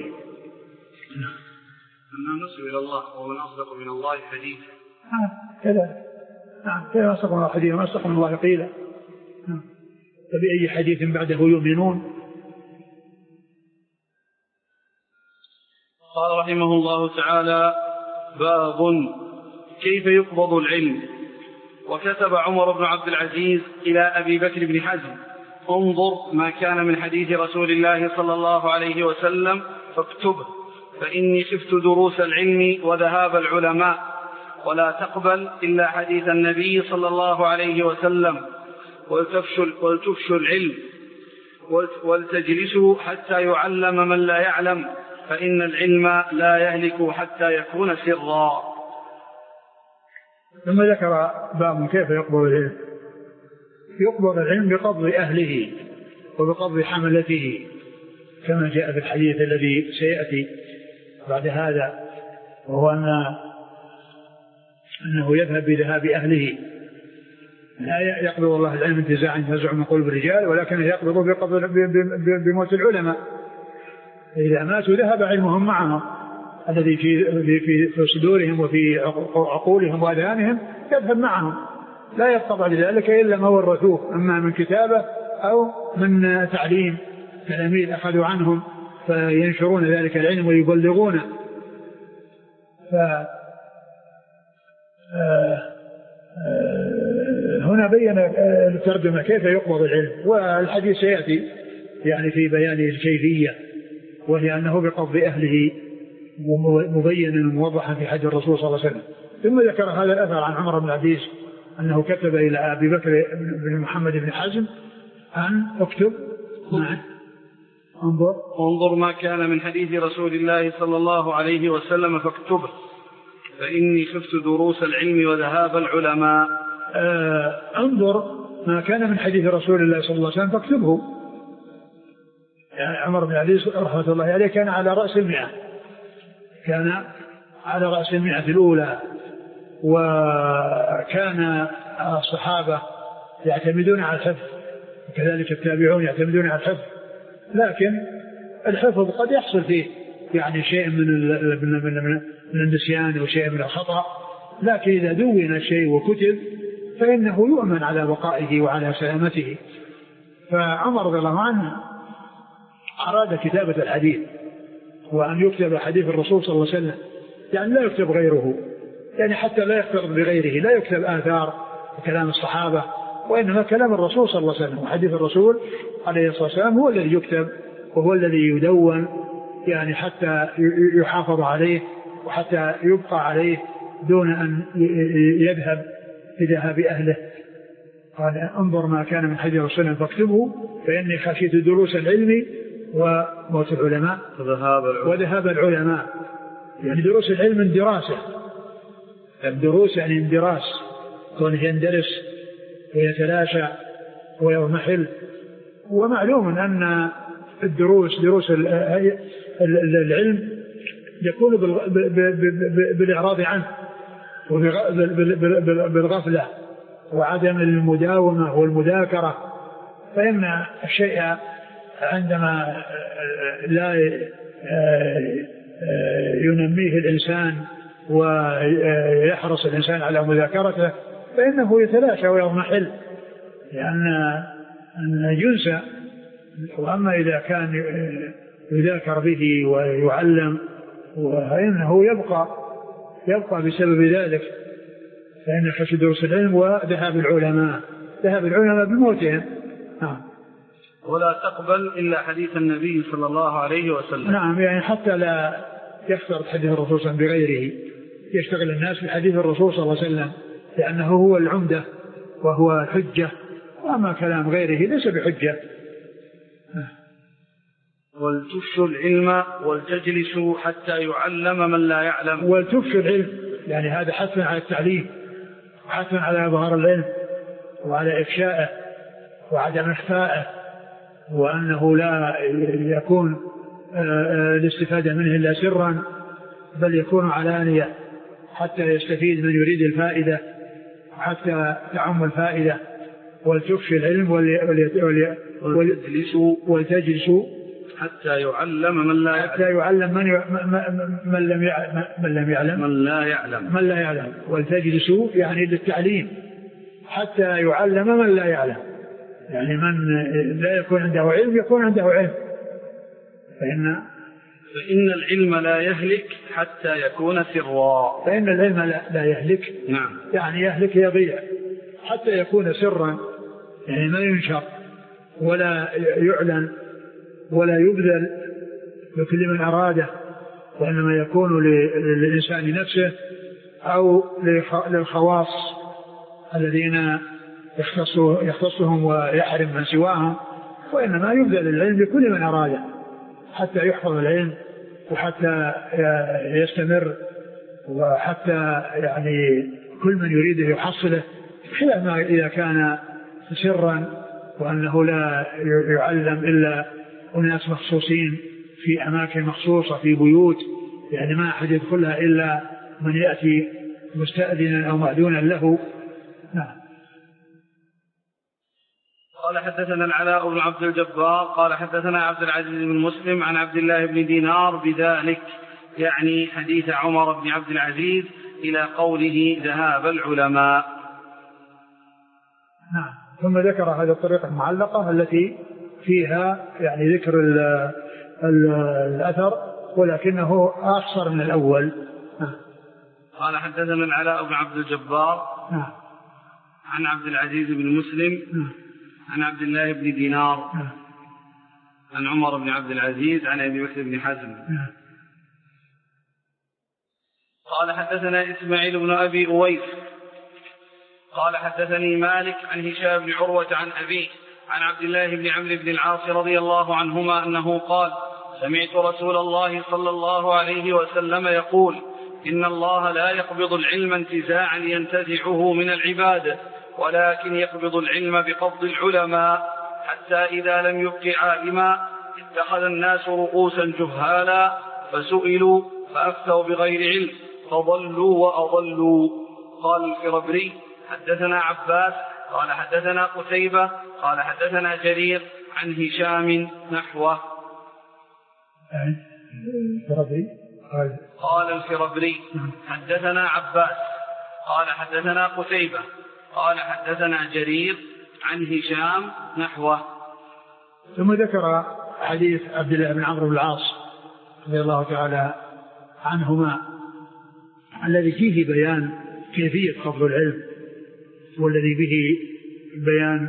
Speaker 1: أما نصب إلى الله وهو أصدق من الله حديثا.
Speaker 2: نعم كذا، نعم كذا أصدق من الله حديثا وأصدق من الله قيلا. نعم. فبأي حديث بعده يؤمنون؟
Speaker 1: قال رحمه الله تعالى: باب كيف يقبض العلم. وكتب عمر بن عبد العزيز إلى أبي بكر بن حزم: انظر ما كان من حديث رسول الله صلى الله عليه وسلم فاكتبه، فإني خفت دروس العلم وذهاب العلماء، ولا تقبل إلا حديث النبي صلى الله عليه وسلم، ولتفشوا العلم ولتجلسوا حتى يعلم من لا يعلم، فإن العلم لا يهلك حتى يكون سرا.
Speaker 2: ثم ذكر باب كيف يقبض العلم. يقبض العلم بقبض أهله وبقبض حملته، كما جاء في الحديث الذي سيأتي بعد هذا، وهو أن أنه يذهب بذهاب أهله، لا يقبض الله العلم انتزاعا ينتزع من قلوب الرجال، ولكن يقبض بقبض بموت العلماء، إذا ماتوا ذهب علمهم معهم الذي في في صدورهم وفي عقولهم وأذهانهم، يذهب معهم، لا يبقى بعد ذلك إلا ما ورثوه، أما من كتابة أو من تعليم تلاميذ أخذوا عنهم فينشرون ذلك العلم ويبلغونه. ف هنا بين الترجمة كيف يقبض العلم، والحديث سيأتي يعني في بيان الكيفية، وهي أنه بقبض أهله مبينا وموضحا في حديث الرسول صلى الله عليه وسلم. ثم ذكر هذا الأثر عن عمر بن عبد العزيز أنه كتب إلى أبي بكر بن محمد بن حزم أن اكتب معه انظر
Speaker 1: انظر ما كان من حديث رسول الله صلى الله عليه وسلم فاكتبه، فإني خفت دروس العلم وذهاب العلماء.
Speaker 2: آه انظر ما كان من حديث رسول الله صلى الله عليه وسلم فاكتبه. يعني عمر بن عبد العزيز رحمة الله عليه كان على رأس المئة، كان على رأس المئة الأولى، وكان الصحابة يعتمدون على الحفظ، وكذلك التابعون يعتمدون على الحفظ، لكن الحفظ قد يحصل فيه يعني شيء من من النسيان وشيء من الخطأ، لكن إذا دون الشيء وكتب فإنه يؤمن على بقائه وعلى سلامته. فعمر رضي الله عنه أراد كتابة الحديث، وأن يكتب حديث الرسول صلى الله عليه وسلم، يعني لا يكتب غيره، يعني حتى لا يختلط بغيره، لا يكتب آثار وكلام الصحابة، وإنما كلام الرسول صلى الله عليه وسلم وحديث الرسول عليه الصلاة والسلام هو الذي يكتب وهو الذي يدون، يعني حتى يحافظ عليه وحتى يبقى عليه دون أن يذهب بذهاب أهله. قال انظر ما كان من حديث الرسول فاكتبه فإني خشيت دروس العلم وموت العلماء وذهاب العلماء. يعني دروس العلم من دراسة، الدروس يعني من دراسة، كونه يندرس ويتلاشى ويضمحل. ومعلوم أن الدروس دروس العلم يكون بالإعراض عنه وبالغفلة وعدم المداومة والمذاكرة. فإن الشيء عندما لا ينميه الإنسان ويحرص الإنسان على مذاكرته فإنه يتلاشى ويضمحل، لأن ينسى. وأما إذا كان يذاكر به ويعلم فإنه يبقى يبقى بسبب ذلك. فإن خشي دروس العلم وذهاب العلماء، ذهاب العلماء بموتهم. نعم.
Speaker 1: ولا تقبل إلا حديث النبي صلى الله عليه وسلم.
Speaker 2: نعم، يعني حتى لا يختار حديث الرسول صلى الله عليه وسلم بغيره، يشتغل الناس بحديث الرسول صلى الله عليه وسلم لأنه هو العمدة وهو الحجة، وأما كلام غيره ليس بحجة.
Speaker 1: ولتفشوا العلم ولتجلسوا حتى يعلم من لا يعلم.
Speaker 2: ولتفشوا العلم يعني هذا حث على التعليم وحث على إظهار العلم وعلى إفشائه وعدم إخفائه، وأنه لا يكون الاستفادة منه إلا سرا بل يكون علانية حتى يستفيد من يريد الفائدة وحتى تعم الفائدة. ولتفشوا العلم ولتجلسوا ولتجلسوا
Speaker 1: حتى يعلم من لا يعلم،
Speaker 2: حتى يعلم من, ي... من لم يعلم من لم يعلم
Speaker 1: من لا يعلم
Speaker 2: من لا يعلم. ولتجلسوا يعني للتعليم حتى يعلم من لا يعلم، يعني من لا يكون عنده علم يكون عنده علم. فإن
Speaker 1: فإن العلم لا يهلك حتى يكون سرا.
Speaker 2: فإن العلم لا, لا يهلك.
Speaker 1: نعم.
Speaker 2: يعني يهلك يضيع حتى يكون سرا، يعني ما ينشر ولا يعلن ولا يبذل لكل من أراده، وإنما يكون للإنسان نفسه أو للخواص الذين يختصهم ويحرم من سواهم، وإنما يبذل العلم لكل من أراده حتى يحفظ العلم وحتى يستمر وحتى يعني كل من يريده يحصله، خلاف ما إذا كان سرا وأنه لا يعلم إلا أناس مخصوصين في أماكن مخصوصة في بيوت، يعني ما أحد يدخلها إلا من يأتي مستأذنا أو مأذونا له. نعم.
Speaker 1: قال حدثنا العلاء بن عبد الجبار قال حدثنا عبد العزيز بن مسلم عن عبد الله بن دينار بذلك، يعني حديث عمر بن عبد العزيز إلى قوله ذهاب العلماء.
Speaker 2: نعم. ثم ذكر هذه الطريقة المعلقة التي فيها يعني ذكر ال ال الأثر ولكنه أقصر من الأول. نعم.
Speaker 1: قال حدثنا العلاء بن عبد الجبار
Speaker 2: نعم.
Speaker 1: عن عبد العزيز بن مسلم
Speaker 2: نعم.
Speaker 1: عن عبد الله بن دينار
Speaker 2: نعم.
Speaker 1: عن عمر بن عبد العزيز عن أبي بكر بن حزم.
Speaker 2: نعم.
Speaker 1: قال حدثنا إسماعيل بن أبي أويس قال حدثني مالك عن هشام بن عروة عن أبيه عن عبد الله بن عمرو بن العاص رضي الله عنهما أنه قال سمعت رسول الله صلى الله عليه وسلم يقول إن الله لا يقبض العلم انتزاعا ينتزعه من العباد، ولكن يقبض العلم بقبض العلماء، حتى إذا لم يبق عالما اتخذ الناس رؤوسا جهالا فسئلوا فأفتوا بغير علم فضلوا وأضلوا. قال الفربري حدثنا عباس قال حدثنا قتيبة قال حدثنا جرير عن هشام نحوه. قال الفربري حدثنا عباس قال حدثنا قتيبة قال حدثنا جرير عن هشام نحوه.
Speaker 2: ثم ذكر حديث عبد الله بن عمرو بن العاص رضي الله تعالى عنهما الذي فيه بيان كيفية قبض العلم والذي به بيان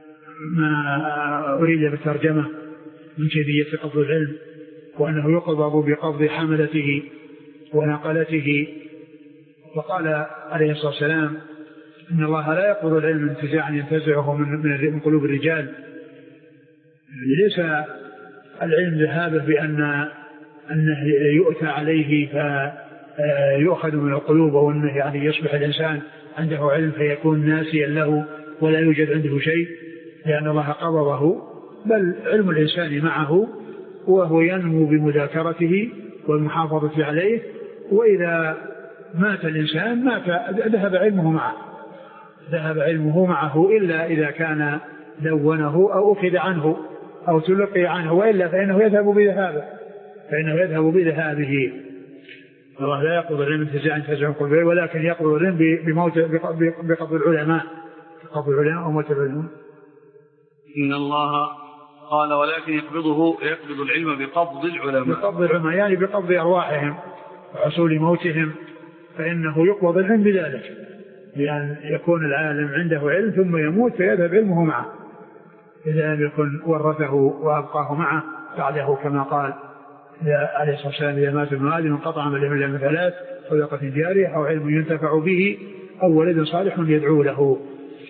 Speaker 2: ما أريد بالترجمة من كيفية قبض العلم، وأنه يقبض بقبض حملته ونقلته. وقال عليه الصلاة والسلام إن الله لا يقبض العلم انتزاعا ينتزعه من قلوب الرجال. ليس العلم ذهابه بأن أنه يؤتى عليه فيؤخذ من القلوب، أو أنه يعني يصبح الإنسان عنده علم فيكون ناسيا له ولا يوجد عنده شيء لأن الله قبضه، بل علم الإنسان معه وهو ينمو بمذاكرته والمحافظة عليه، وإذا مات الإنسان مات ذهب علمه معه ذهب علمه معه إلا إذا كان دونه أو أخذ عنه أو تلقي عنه، وإلا فإنه يذهب بذهابه فإنه يذهب بذهابه. الله لا يقبض العلم انتزاعا ينتزعه قلبه، ولكن يقبض العلم بموت بقبض العلماء بقبض العلماء أو موت العلماء.
Speaker 1: إن الله قال ولكن يقبضه يقبض العلم بقبض العلماء
Speaker 2: بقبض العلماء يعني بقبض أرواحهم وحصول موتهم، فإنه يقبض العلم بذلك، لأن يكون العالم عنده علم ثم يموت فيذهب علمه معه إذا لم يكن ورثه وأبقاه معه بعده، كما قال عليه الصلاة والسلام إذا مات ابن آدم انقطع عمله إلا من ثلاث: صدقة جارية أو علم ينتفع به أو ولد صالح يدعو له.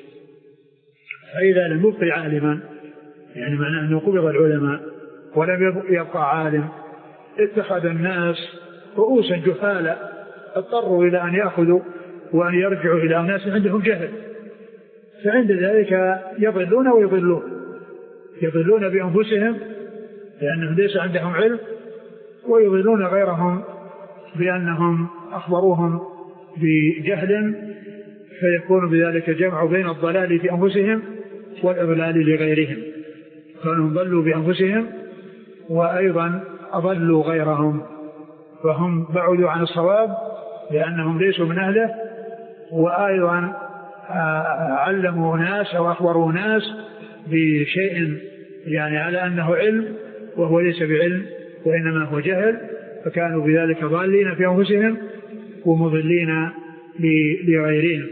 Speaker 2: فإذا لم يبقي عالما يعني معناه أنه قبض العلماء ولم يبقى عالم، اتخذ الناس رؤوسا جهالا اضطروا إلى أن يأخذوا وأن يرجعوا إلى أناس عندهم جهل، فعند ذلك يضلون ويضلون يضلون بأنفسهم لأنهم ليس عندهم علم، ويضلون غيرهم بأنهم أخبروهم بجهل، فيكون بذلك جمع بين الضلال في أنفسهم والإضلال لغيرهم، فانهم ضلوا بأنفسهم وأيضا أضلوا غيرهم، فهم بعدوا عن الصواب لأنهم ليسوا من أهله، وأيضا علموا ناس أو أخبروا ناس بشيء يعني على أنه علم وهو ليس بعلم وإنما هو جهل، فكانوا بذلك ضالين في أنفسهم ومضلين لغيرهم.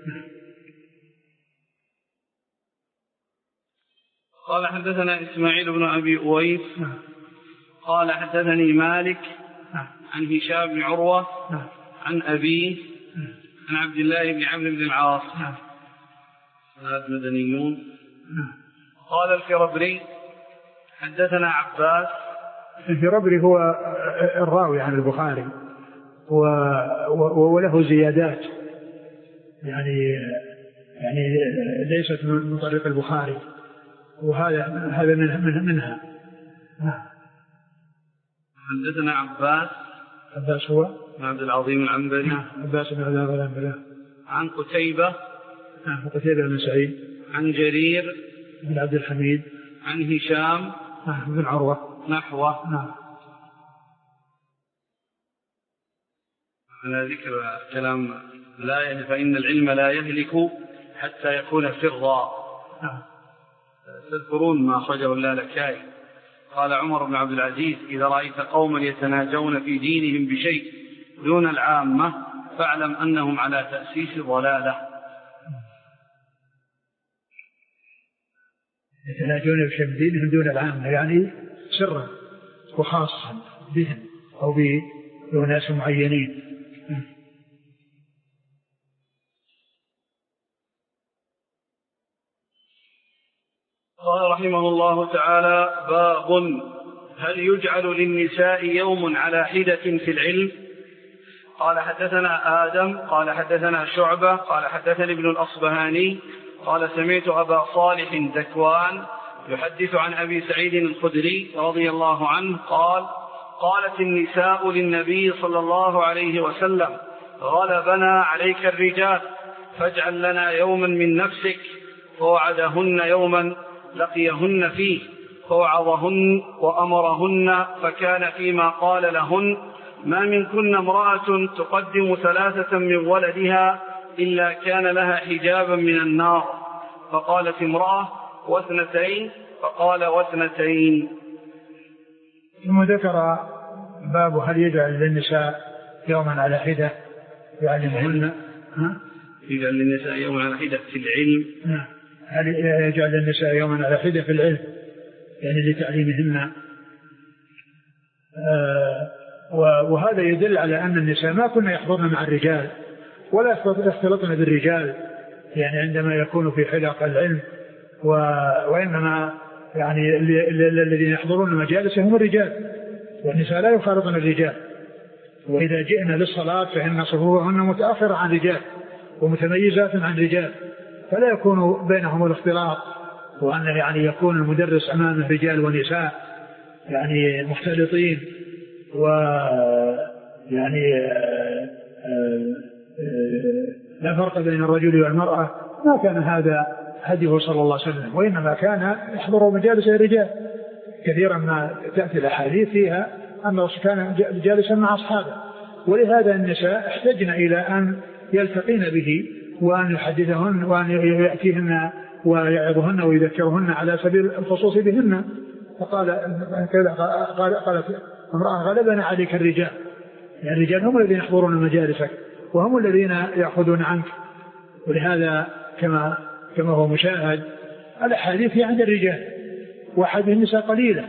Speaker 1: قال حدثنا إسماعيل بن أبي أويس قال حدثني مالك عن هشام بن عروة عن أبيه عن عبد الله بن عمرو بن العاص هذا مدنيون. قال الفربري حدثنا عباس.
Speaker 2: الفربري هو الراوي عن البخاري وله زيادات يعني يعني ليست من طريق البخاري، وهذا هذا منها.
Speaker 1: حدثنا عباس.
Speaker 2: عباس هو
Speaker 1: عبد العظيم العنبري.
Speaker 2: نعم عباس بن عبد العنبري.
Speaker 1: عن قتيبة.
Speaker 2: نعم قتيبة بن سعيد.
Speaker 1: عن جرير
Speaker 2: بن عبد الحميد.
Speaker 1: عن هشام
Speaker 2: نعم بن عروة
Speaker 1: نحوه.
Speaker 2: نعم.
Speaker 1: على ذكر كلام لا يهلك فإن العلم لا يهلك حتى يكون سرا.
Speaker 2: نعم.
Speaker 1: تذكرون ما أخرجه اللالكائي قال عمر بن عبد العزيز إذا رأيت قوما يتناجون في دينهم بشيء دون العامة فاعلم أنهم على تأسيس ضلالة.
Speaker 2: يتناجون بشيء من دينهم دون العامة يعني سرا وخاصا بهم أو بناس معينين.
Speaker 1: قال رحمه الله تعالى باب هل يجعل للنساء يوم على حدة في العلم. قال حدثنا آدم قال حدثنا شعبة قال حدثني ابن الأصبهاني قال سمعت أبا صالح ذكوان يحدث عن أبي سعيد الخدري رضي الله عنه قال قالت النساء للنبي صلى الله عليه وسلم غلبنا عليك الرجال فاجعل لنا يوما من نفسك، فوعدهن يوما لقيهن فيه فوعظهن وأمرهن، فكان فيما قال لهن ما منكن امرأة تقدم ثلاثة من ولدها إلا كان لها حجابا من النار. فقالت امرأة واثنتين، فقال واثنتين.
Speaker 2: ثم ذكر باب هل يجعل للنساء يوما على حدة يعلمهن
Speaker 1: يجعل للنساء يوما على حدة في العلم.
Speaker 2: نعم. هل يجعل للنساء يوما على حدة في العلم يعني لتعليمهن. آه وهذا يدل على أن النساء ما كنا يحضرن مع الرجال ولا يختلطن بالرجال يعني عندما يكون في حلق العلم، وإنما يعني الذين يحضرون المجالس هم الرجال، والنساء لا يخالطن الرجال. وإذا جئنا للصلاة فإن صفوفهن متأخرة عن الرجال ومتميزات عن الرجال، فلا يكون بينهم الاختلاط، وأن يعني يكون المدرس أمامه رجال ونساء يعني مختلطين، ويعني لا فرق بين الرجل والمرأة. ما كان هذا هديه صلى الله عليه وسلم، وإنما كان يحضر مجالس الرجال. كثيرا ما تأتي الأحاديث فيها أنه كان جالسا مع أصحابه، ولهذا النساء احتجن إلى أن يلتقين به وأن يحدثهن وأن يأتيهن ويعظهن ويذكرهن على سبيل الخصوص بهن. فقال قال قالت امرأة غلبنا عليك الرجال، يعني الرجال هم الذين يحضرون مجالسك وهم الذين يأخذون عنك. ولهذا كما كما هو مشاهد الأحاديث هي عند الرجال وحديث النساء قليلة،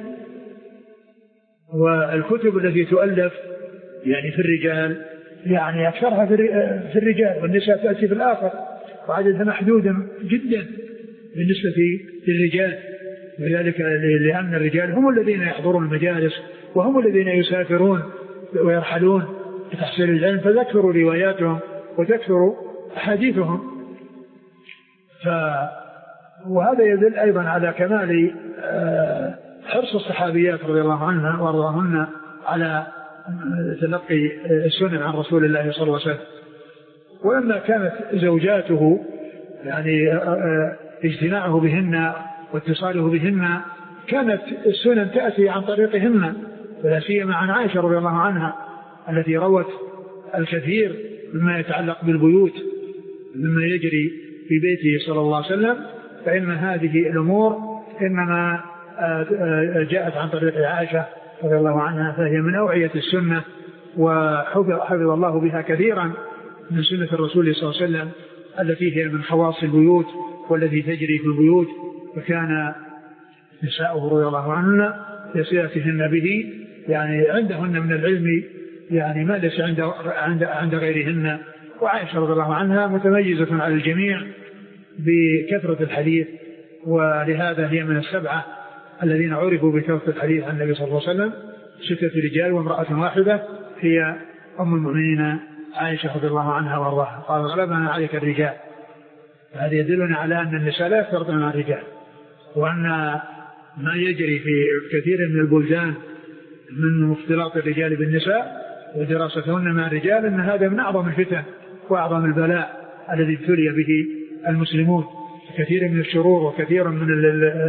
Speaker 2: والكتب التي تؤلف يعني في الرجال يعني أكثرها في الرجال، والنساء تأتي في الآخر، وعددها محدود جدا بالنسبة للرجال. وذلك لأن الرجال هم الذين يحضرون المجالس وهم الذين يسافرون ويرحلون لتحصيل العلم، فذكروا رواياتهم وتكثروا أحاديثهم. ف وهذا يدل أيضا على كمال حرص الصحابيات رضي الله عنها وارضاهن على تلقي السنن عن رسول الله صلى الله عليه وسلم. ولما كانت زوجاته يعني اجتماعه بهن واتصاله بهن كانت السنن تأتي عن طريقهن، ولا سيما عن عائشة رضي الله عنها التي روت الكثير مما يتعلق بالبيوت مما يجري في بيته صلى الله عليه وسلم. فإن هذه الأمور إنما جاءت عن طريق عائشة رضي الله عنها، فهي من أوعية السنة، وحفظ الله بها كثيرا من سنة الرسول صلى الله عليه وسلم التي هي من خواص البيوت والتي تجري في البيوت. وكان نساؤه رضي الله عنهن يصلتهن به يعني عندهن من العلم يعني ما ليس عند عند عند غيرهن. وعائشة رضي الله عنها متميزة على الجميع بكثرة الحديث، ولهذا هي من السبعة الذين عرفوا بكثرة الحديث عن النبي صلى الله عليه وسلم، ستة رجال وامرأة واحدة هي أم المؤمنين عائشة رضي الله عنها وارضاها. قال غلبنا عليك الرجال. هذا يدلنا على أن النساء لا يفترضن مع الرجال، وأن ما يجري في كثير من البلدان من اختلاط الرجال بالنساء ودراستهن مع الرجال أن هذا من أعظم الفتن وأعظم البلاء الذي ابتلي به المسلمون. كثير من الشرور وكثير من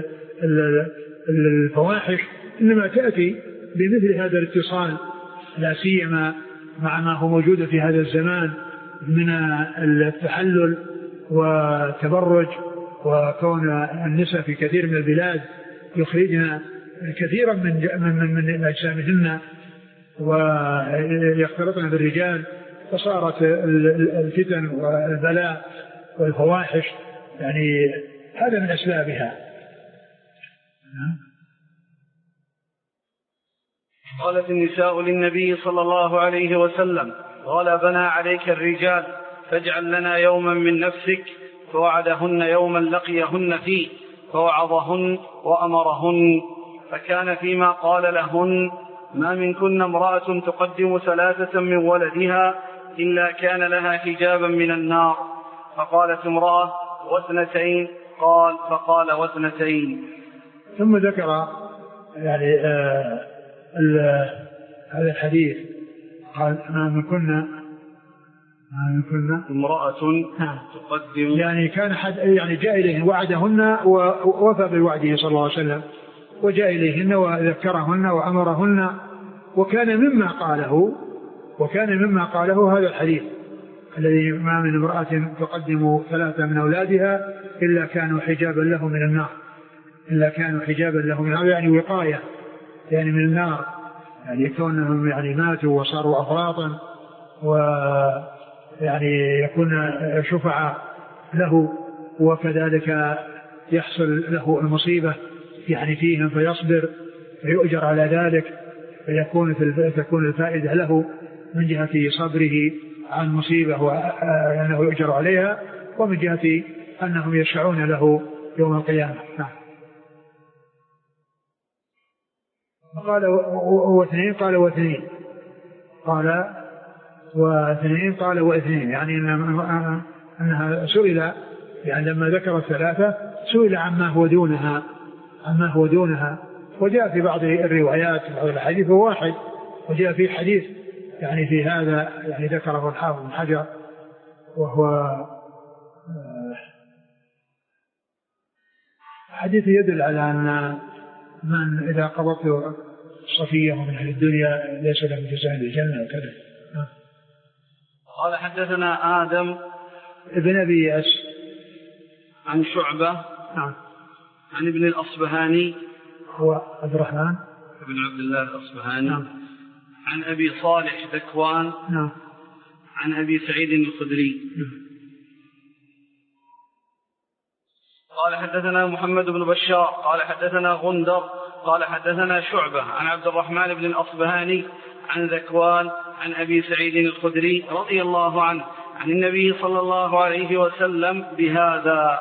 Speaker 2: الفواحش إنما تأتي بمثل هذا الاتصال، لا سيما مع ما هو موجود في هذا الزمان من التحلل والتبرج، وكون النساء في كثير من البلاد يخرجن كثيرا من من من أجسامهن ويختلطن بالرجال، فصارت الفتن والبلاء والفواحش يعني هذا من أسبابها.
Speaker 1: قالت النساء للنبي صلى الله عليه وسلم غلبنا عليك الرجال فاجعل لنا يوما من نفسك، فوعدهن يوما لقيهن فيه فوعظهن وأمرهن، فكان فيما قال لهن ما منكن امرأة تقدم ثلاثة من ولدها إلا كان لها حجابا من النار. فقالت امرأة واثنتين، قال فقال واثنتين.
Speaker 2: ثم ذكر يعني آه هذا الحديث قال ما منكن ما منكن
Speaker 1: امرأة تقدم،
Speaker 2: يعني كان حد يعني جاء إليهن وعدهن ووفى بوعده صلى الله عليه وسلم، وجاء إليهن وذكرهن وأمرهن، وكان مما قاله وكان مما قاله هذا الحديث الذي ما من امرأة تقدم ثلاثة من أولادها إلا كانوا حجابا له من النار إلا كانوا حجابا له من النار، يعني وقاية يعني من النار، يعني كونهم يعني ماتوا وصاروا أفراطا يعني يكون شفعاء له، وكذلك يحصل له المصيبة يعني فيهم فيصبر فيؤجر على ذلك، فيكون في تكون الفائدة له من جهة صبره عن مصيبة وأنه يؤجر عليها، ومن جهة أنهم يشفعون له يوم القيامة. قال واثنين قال واثنين قال واثنين قال واثنين يعني أنها سئل، يعني لما ذكر الثلاثة سئل عما هو دونها عما هو دونها وجاء في بعض الروايات في بعض الحديث هو واحد، وجاء في حديث يعني في هذا يعني ذكره الحافظ بن حجر، وهو حديث يدل على أن من إذا قبضت صفيه من أهل الدنيا ليس له جزاء الجنة وكذا.
Speaker 1: قال حدثنا آدم
Speaker 2: ابن أبي إياس
Speaker 1: عن شعبة
Speaker 2: نعم
Speaker 1: عن ابن الأصبهاني
Speaker 2: هو عبد الرحمن
Speaker 1: ابن عبد الله الأصبهاني
Speaker 2: نعم
Speaker 1: عن أبي صالح ذكوان
Speaker 2: نعم
Speaker 1: عن أبي سعيد الخدري
Speaker 2: نعم.
Speaker 1: قال حدثنا محمد بن بشار قال حدثنا غندر قال حدثنا شعبة عن عبد الرحمن بن الأصبهاني عن ذكوان عن أبي سعيد الخدري رضي الله عنه عن النبي صلى الله عليه وسلم بهذا.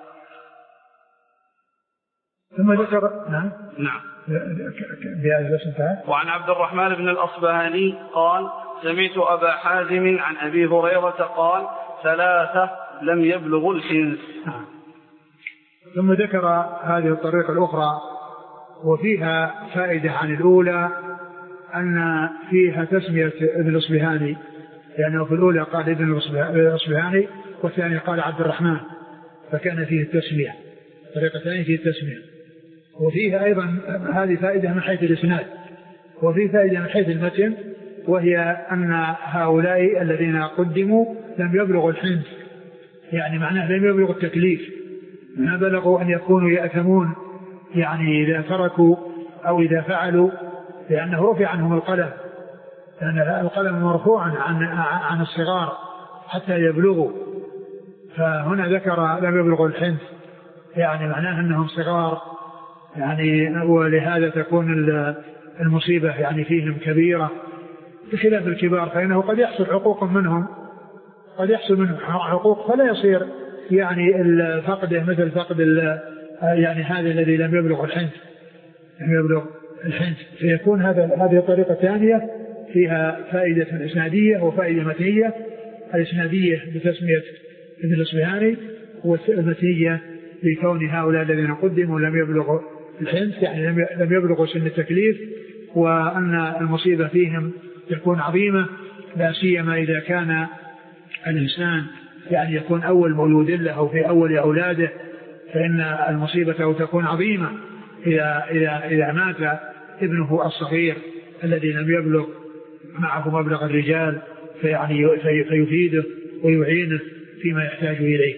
Speaker 2: ثم ذكر نعم
Speaker 1: نعم
Speaker 2: بهذا الاسم.
Speaker 1: وعن عبد الرحمن بن الأصبهاني قال سمعت أبا حازم عن أبي هريرة قال ثلاثة لم يبلغوا الحنث.
Speaker 2: ثم ذكر هذه الطريقة الأخرى وفيها فائدة عن الأولى أن فيها تسمية ابن الأصبهاني، لأنه في الأولى قال ابن الأصبهاني والثاني قال عبد الرحمن، فكان فيه التسمية. الطريقة الثانية فيه التسمية، وفيها أيضا هذه فائدة من حيث الإسناد، وفي فائدة من حيث المتن، وهي أن هؤلاء الذين قدموا لم يبلغوا الحنث، يعني معناه لم يبلغوا التكليف، ما بلغوا أن يكونوا يأثمون يعني إذا تركوا أو إذا فعلوا، لأنه رفع عنهم القلم، لأن القلم مرفوع عن عن الصغار حتى يبلغوا، فهنا ذكر لم يبلغوا الحنث يعني معناه أنهم صغار، يعني ولهذا تكون المصيبة يعني فيهم كبيرة بخلاف الكبار، فإنه قد يحصل حقوق منهم قد يحصل منهم حقوق فلا يصير يعني الفقد مثل فقد يعني هذا الذي لم يبلغ الحنث لم يبلغ الحنث فيكون هذا هذه طريقة ثانية فيها فائدة إسنادية وفائدة متنية. الإسنادية بتسمية ابن الأصبهاني، والمتنية بكون هؤلاء الذين قدموا لم يبلغوا الحنث يعني لم يبلغوا سن التكليف، وأن المصيبة فيهم تكون عظيمة، لا سيما إذا كان الإنسان يعني يكون أول مولود له في أول أولاده، فإن المصيبة تكون عظيمة إذا, إذا, إذا مات ابنه الصغير الذي لم يبلغ معه مبلغ الرجال، فيعني فيفيده ويعينه فيما يحتاج إليه.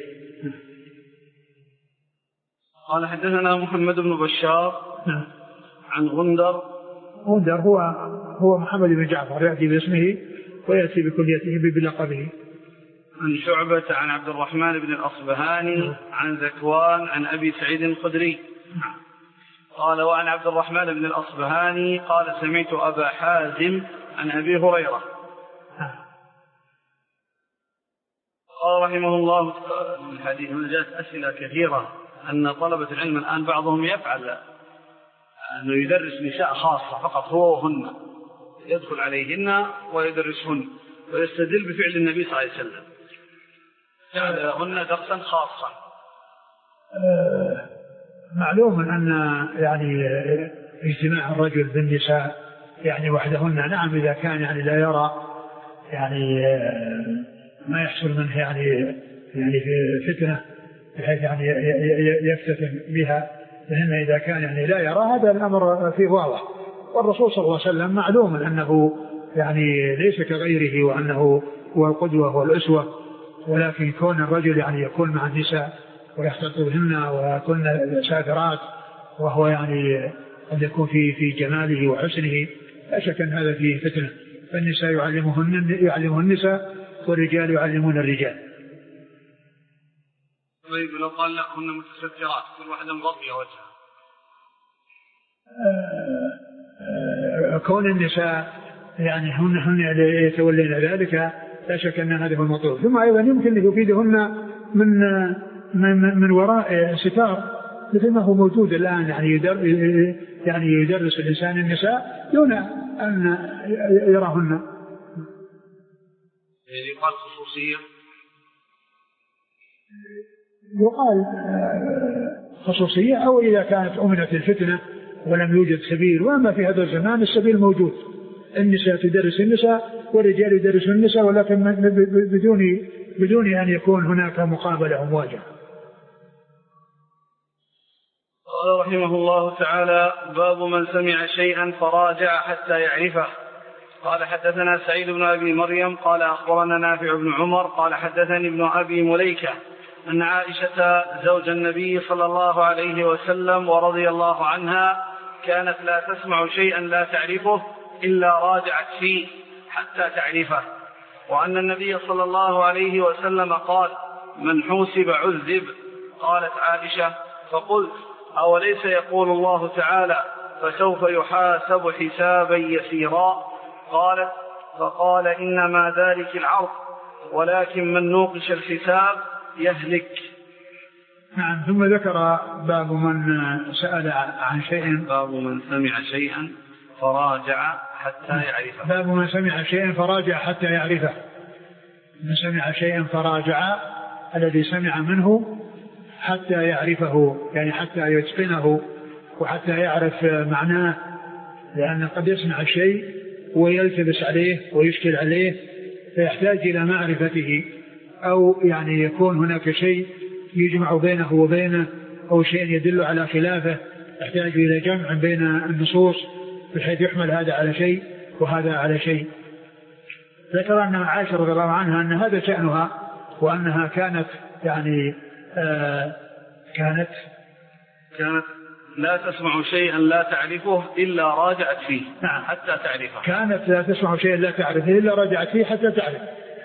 Speaker 1: قال حدثنا محمد بن بشار عن غندر.
Speaker 2: غندر هو هو محمد بن جعفر، يأتي باسمه ويأتي بكليته بلقبه.
Speaker 1: عن شعبة عن عبد الرحمن بن الأصبهاني عن ذكوان عن أبي سعيد الخدري قال وعن عبد الرحمن بن الأصبهاني قال سمعت أبا حازم عن أبي هريرة. قال رحمه الله الحديث من جاءت أسئلة كثيرة أن طلبة العلم الآن بعضهم يفعل أنه يدرس نساء خاصة فقط هو وهن، يدخل عليهن ويدرسهن ويستدل بفعل النبي صلى الله عليه وسلم هن درسا خاصا.
Speaker 2: معلوم أن يعني اجتماع الرجل بالنساء يعني وحدهن نعم إذا كان يعني لا يرى يعني ما يحصل منه يعني يعني في فتنة بحيث يعني يفتتن بها، لأن إذا كان يعني لا يرى هذا الأمر فيه واضح. والرسول صلى الله عليه وسلم معلوم أنه يعني ليس كغيره وأنه هو القدوة والأسوة، ولكن كون الرجل يعني يكون مع النساء ويختلط بهن ويكون سافرات وهو يعني قد يكون في في جماله وحسنه لا شك أن هذا فيه فتنة، فالنساء يعلمهن يعلمهن النساء والرجال يعلمون الرجال.
Speaker 1: طيب لو قال لهن متسترات كل واحدة مغطية وجهها؟
Speaker 2: كون النساء يعني هن هن يتولين ذلك لا شك أن هذا هو المطلوب. ثم أيضا يمكن أن يفيدهن من من من وراء ستار مثل ما هو موجود الآن، يعني يدر يعني يدرس الإنسان النساء دون أن يراهن.
Speaker 1: يعني يقال خصوصية؟
Speaker 2: يقال خصوصية، أو إذا كانت أمنت الفتنة ولم يوجد سبيل. وأما في هذا الزمان السبيل موجود، النساء تدرس النساء والرجال يدرسون النساء، ولكن بدون بدون أن يكون هناك مقابلة ومواجهة.
Speaker 1: قال رحمه الله تعالى: باب من سمع شيئا فراجع حتى يعرفه. قال حدثنا سعيد بن أبي مريم قال أخبرنا نافع بن عمر قال حدثني ابن أبي مليكة أن عائشة زوج النبي صلى الله عليه وسلم ورضي الله عنها كانت لا تسمع شيئا لا تعرفه إلا راجعت فيه حتى تعرفه، وأن النبي صلى الله عليه وسلم قال: من حوسب عذب. قالت عائشة: فقلت: أوليس يقول الله تعالى: فسوف يحاسب حسابا يسيرا؟ قالت: فقال: إنما ذلك العرض، ولكن من نوقش الحساب يهلك.
Speaker 2: نعم. ثم ذكر باب من سأل عن شيء،
Speaker 1: باب من سمع شيئا فراجع حتى يعرفه.
Speaker 2: باب من سمع شيئا فراجع حتى يعرفه. من سمع شيئا فراجع، الذي سمع منه حتى يعرفه، يعني حتى يتقنه وحتى يعرف معناه، لأن قد يسمع الشيء ويلتبس عليه ويشكل عليه فيحتاج إلى معرفته، أو يعني يكون هناك شيء يجمع بينه وبينه، أو شيء يدل على خلافه يحتاج إلى جمع بين النصوص بحيث يحمل هذا على شيء وهذا على شيء. ذكر أن عائشة رضي الله عنها أن هذا شأنها، وأنها كانت يعني آه كانت
Speaker 1: كانت لا تسمع شيئا لا تعرفه إلا راجعت فيه.
Speaker 2: نعم.
Speaker 1: حتى تعرفه.
Speaker 2: كانت لا تسمع شيئا لا تعرفه إلا راجعت فيه حتى تعرف،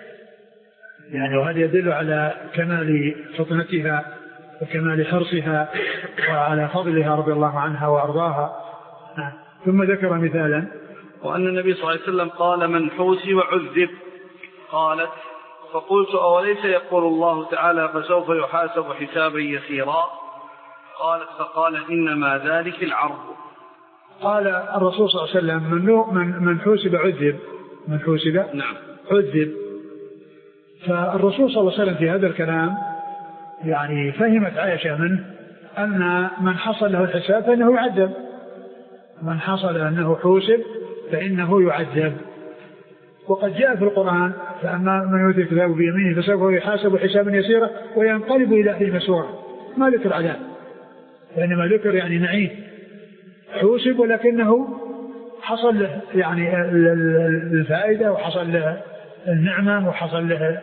Speaker 2: يعني وهذا يدل على كمال فطنتها وكمال حرصها وعلى فضلها رضي الله عنها وأرضاها. نعم. ثم ذكر مثالا:
Speaker 1: وأن النبي صلى الله عليه وسلم قال: من حوسب عذب. قالت: فقلت: أوليس يقول الله تعالى: فسوف يحاسب حسابا يسيرا؟ قالت: فقال: إنما ذلك العرض.
Speaker 2: قال الرسول صلى الله عليه وسلم: من من حوسب عذب. من حوسب
Speaker 1: نعم
Speaker 2: عذب. فالرسول صلى الله عليه وسلم في هذا الكلام يعني فهمت عائشة منه أن من حصل له الحساب فإنه يعذب، من حصل أنه حوسب فإنه يعذب. وقد جاء في القرآن: فأما من يؤتي الكتاب بيمينه فسوف يحاسب حسابا يسيرا وينقلب إلى أهله مسرورا. ما ذكر عذاب، وإنما ذكر يعني نعيم. حوسب ولكنه حصل له يعني الفائدة، وحصل له النعمة، وحصل له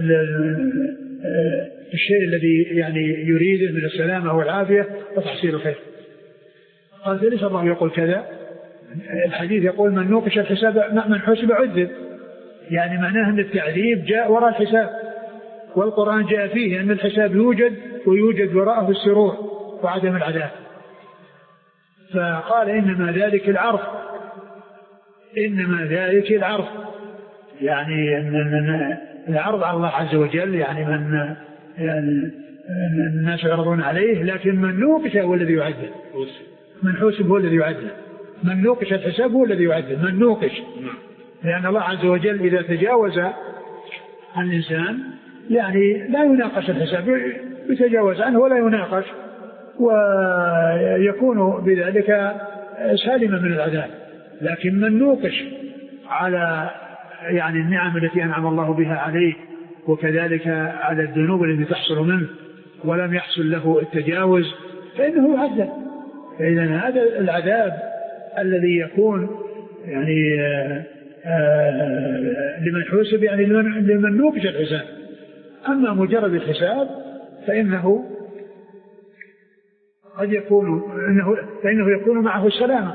Speaker 2: الشيء الذي يعني يريده من السلامة والعافية وتحصيل الخير. قال: فليس الله يقول كذا. الحديث يقول: من نوقش الحساب من حسب عذب، يعني معناه أن التعذيب جاء وراء الحساب، والقرآن جاء فيه أن الحساب يوجد ويوجد وراءه السرور وعدم العذاب. فقال: إنما ذلك العرض، إنما ذلك العرض، يعني العرض على الله عز وجل، يعني من يعني الناس يعرضون عليه، لكن من نوقش هو الذي يعذب. من حوسب هو الذي يعذب، من نوقش الحساب هو الذي يعذب، من نوقش، لأن الله عز وجل إذا تجاوز عن الإنسان يعني لا يناقش الحساب، يتجاوز عنه ولا يناقش، ويكون بذلك سالما من العذاب. لكن من نوقش على يعني النعم التي أنعم الله بها عليه، وكذلك على الذنوب التي تحصل منه ولم يحصل له التجاوز، فإنه يعذب. فإذا هذا العذاب الذي يكون يعني آآ آآ لمن حوسب، يعني لمن نوقش الحساب. أما مجرد الحساب فإنه قد يكون إنه فإنه يكون معه السلامة،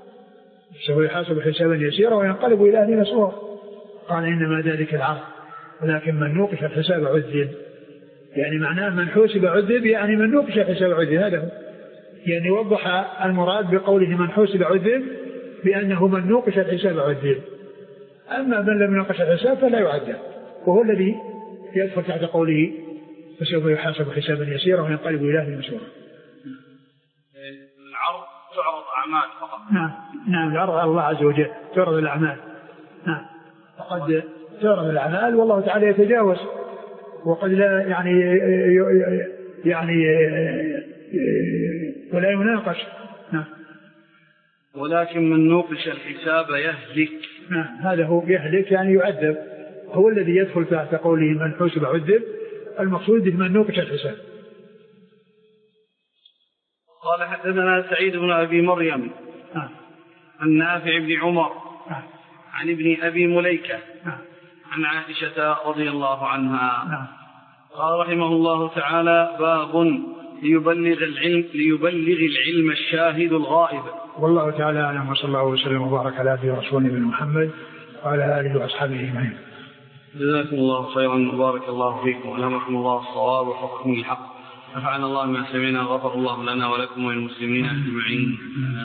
Speaker 2: سوف يحاسب حسابا يسيرا وينقلب إلى أهله مسرورا. قال: إنما ذلك العرض، ولكن من نوقش الحساب عذب، يعني معناه من حوسب عذب، يعني من نوقش الحساب عذب. هذا هو، يعني وضح المراد بقوله من حوسب عذب بأنه من نوقش الحساب عذب، أما من لم ينوقش الحساب فلا يعذب، وهو الذي يدخل تحت قوله فسوف يحاسب حسابا يسيرا وينقلب إلى أهله مسرورا.
Speaker 1: العرض تعرض أعمال فقط.
Speaker 2: نعم نعم العرض على الله عز وجل تعرض الأعمال. نعم وقد تعرض الأعمال والله تعالى يتجاوز، وقد لا يعني يعني ولا يناقش. نعم
Speaker 1: ولكن من نوقش الحساب يهلك.
Speaker 2: نعم هذا هو يهلك يعني يعذب، هو الذي يدخل تحت قوله من حوسب عذب، المقصود من نوقش الحساب.
Speaker 1: قال حدثنا سعيد بن أبي مريم
Speaker 2: آه.
Speaker 1: عن نافع بن عمر
Speaker 2: آه.
Speaker 1: عن ابن أبي مليكة
Speaker 2: آه.
Speaker 1: عن عائشة رضي الله عنها
Speaker 2: آه.
Speaker 1: قال رحمه الله تعالى باب ليبلغ العلم ليبلغ العلم الشاهد الغائب.
Speaker 2: والله تعالى أعلم، وصلى الله وسلم وبارك على عبده ورسوله نبينا محمد وعلى آله وأصحابه أجمعين.
Speaker 1: جزاكم الله خيرا وبارك الله فيكم وألهمكم الله الصواب وحفظكم الحق. نفعنا الله ما سمعنا وغفر الله لنا ولكم وللمسلمين أجمعين.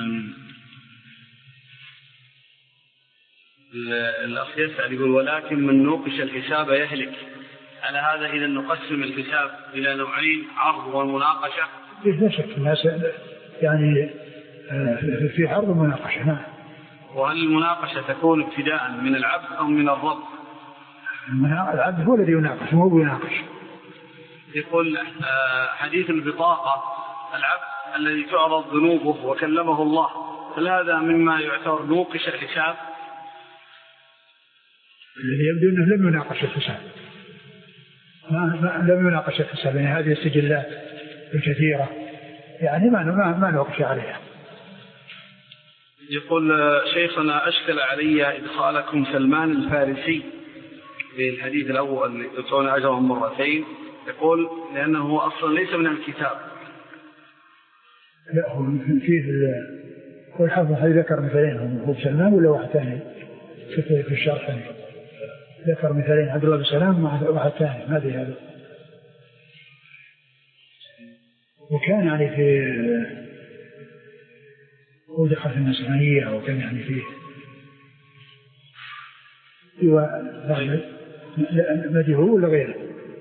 Speaker 1: الأخ يسأل يقول ولكن من نوقش الحساب يهلك، على هذا إذا نقسم الحساب إلى نوعين، عرض ومناقشة؟
Speaker 2: لا شك الناس يعني في عرض ومناقشة. نعم.
Speaker 1: وهل المناقشة تكون ابتداء من العبد أو من الرب؟
Speaker 2: العبد هو الذي يناقش مو بيناقش.
Speaker 1: يقول حديث البطاقة العبد الذي تعرض ذنوبه وكلمه الله، هل هذا مما يعتبر نوقش الحساب؟
Speaker 2: الذي يبدو أنه لم يناقش الحساب، ما لم يناقش الحساب، يعني هذه السجلات الكثيرة يعني ما ما ما نوقش عليها.
Speaker 1: يقول شيخنا أشكل علي إدخالكم سلمان الفارسي في الحديث الأول اللي يدفعون أجرهم مرتين، يقول لأنه أصلا ليس من الكتاب.
Speaker 2: لا هو فيه هو الحافظ هذا ذكر مثالين، هو سلمان ولا واحد ثاني في الشرح ذكر مثالين، عبد الله بن سلام مع واحد ثاني ما أدري هذا. وكان يعني في هو دخل في النصرانية وكان يعني فيه مدي هو ولا غيره؟